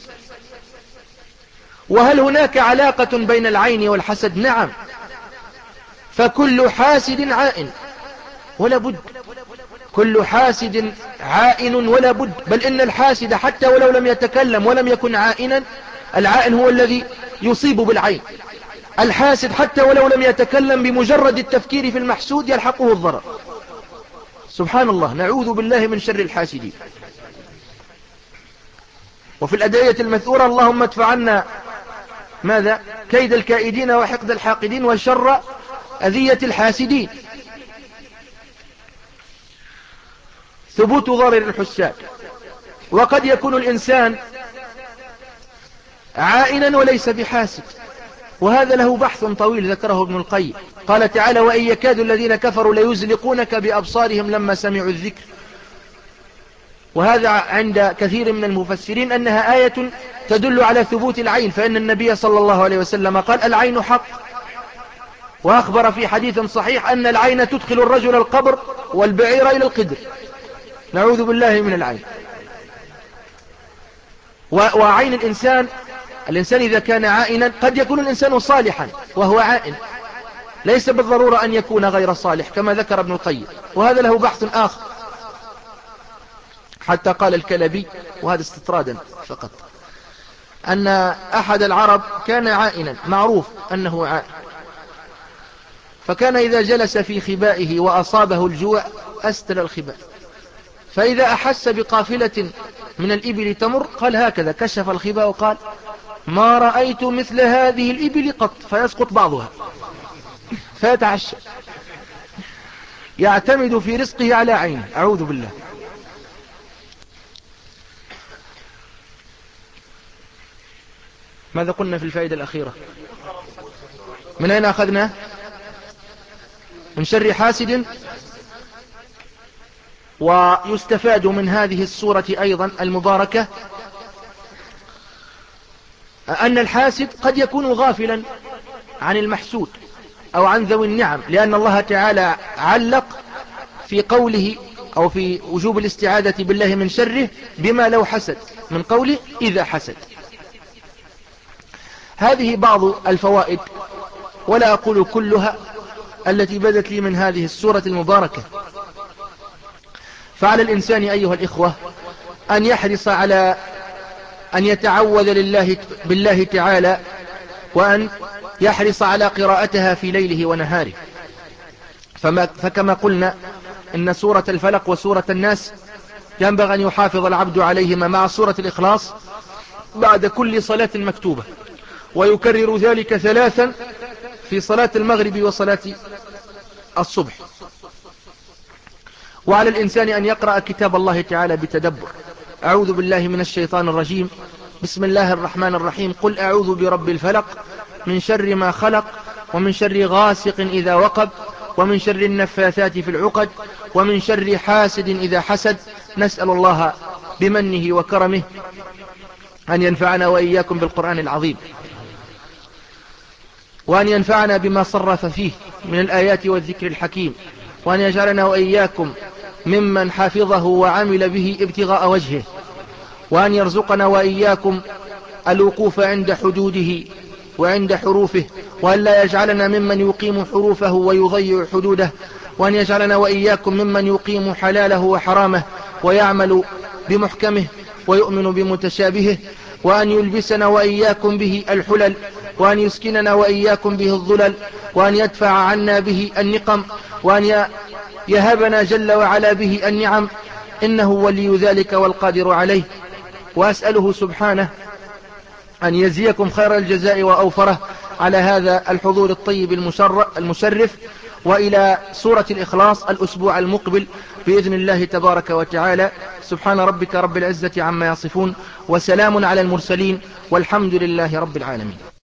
وهل هناك علاقة بين العين والحسد؟ نعم، فكل حاسد عائن ولا بد، كل حاسد عائن ولا بد، بل إن الحاسد حتى ولو لم يتكلم ولم يكن عائنا، العائن هو الذي يصيب بالعين. الحاسد حتى ولو لم يتكلم بمجرد التفكير في المحسود يلحقه الضرر. سبحان الله، نعوذ بالله من شر الحاسدين. وفي الأدعية المذكورة اللهم ادفع عنا ماذا؟ كيد الكائدين وحقد الحاقدين وشر أذية الحاسدين. ثبوت ضرر الحساد. وقد يكون الإنسان عائنا وليس بحاسد، وهذا له بحث طويل ذكره ابن القيم. قال تعالى: وإن يكاد الذين كفروا ليزلقونك بأبصارهم لما سمعوا الذكر. وهذا عند كثير من المفسرين أنها آية تدل على ثبوت العين، فإن النبي صلى الله عليه وسلم قال: العين حق، وأخبر في حديث صحيح أن العين تدخل الرجل القبر والبعير إلى القدر. نعوذ بالله من العين. وعين الإنسان، الإنسان إذا كان عائنا قد يكون الإنسان صالحا وهو عائن، ليس بالضرورة أن يكون غير صالح كما ذكر ابن القيم، وهذا له بحث آخر. حتى قال الكلبي، وهذا استطرادا فقط، أن أحد العرب كان عائنا معروف أنه عائن، فكان إذا جلس في خبائه وأصابه الجوع أستل الخباء، فإذا أحس بقافلة من الإبل تمر قال هكذا، كشف الخباء وقال: ما رأيت مثل هذه الإبل قط، فيسقط بعضها فيتعشى، يعتمد في رزقه على عينه. أعوذ بالله. ماذا قلنا في الفائدة الأخيرة؟ من أين أخذنا؟ من شر حاسد. ويستفاد من هذه السورة أيضا المباركة أن الحاسد قد يكون غافلا عن المحسود أو عن ذوي النعم، لأن الله تعالى علق في قوله أو في وجوب الاستعاذة بالله من شره بما لو حسد، من قوله إذا حسد. هذه بعض الفوائد، ولا أقول كلها، التي بدت لي من هذه السورة المباركة. فعلى الإنسان أيها الإخوة أن يحرص على أن يتعوذ لله بالله تعالى، وأن يحرص على قراءتها في ليله ونهاره. فما فكما قلنا إن سورة الفلق وسورة الناس ينبغي أن يحافظ العبد عليهما مع سورة الإخلاص بعد كل صلاة مكتوبة، ويكرر ذلك ثلاثا في صلاة المغرب وصلاة الصبح. وعلى الإنسان أن يقرأ كتاب الله تعالى بتدبر. أعوذ بالله من الشيطان الرجيم. بسم الله الرحمن الرحيم. قل أعوذ برب الفلق من شر ما خلق، ومن شر غاسق إذا وقب، ومن شر النفاثات في العقد، ومن شر حاسد إذا حسد. نسأل الله بمنه وكرمه أن ينفعنا وإياكم بالقرآن العظيم، وأن ينفعنا بما صرف فيه من الآيات والذكر الحكيم، وأن يجعلنا وإياكم ممن حفظه وعمل به ابتغاء وجهه، وأن يرزقنا وإياكم الوقوف عند حدوده وعند حروفه، وأن لا يجعلنا ممن يقيم حروفه ويضيع حدوده، وأن يجعلنا وإياكم ممن يقيم حلاله وحرامه ويعمل بمحكمه ويؤمن بمتشابهه، وأن يلبسنا وإياكم به الحلل، وأن يسكننا وإياكم به الظلل، وأن يدفع عنا به النقم، وأن يهبنا جل وعلا به النعم، إنه ولي ذلك والقادر عليه. وأسأله سبحانه أن يجزيكم خير الجزاء وأوفره على هذا الحضور الطيب المشرف، وإلى سورة الإخلاص الأسبوع المقبل بإذن الله تبارك وتعالى. سبحان ربك رب العزة عما يصفون، وسلام على المرسلين، والحمد لله رب العالمين.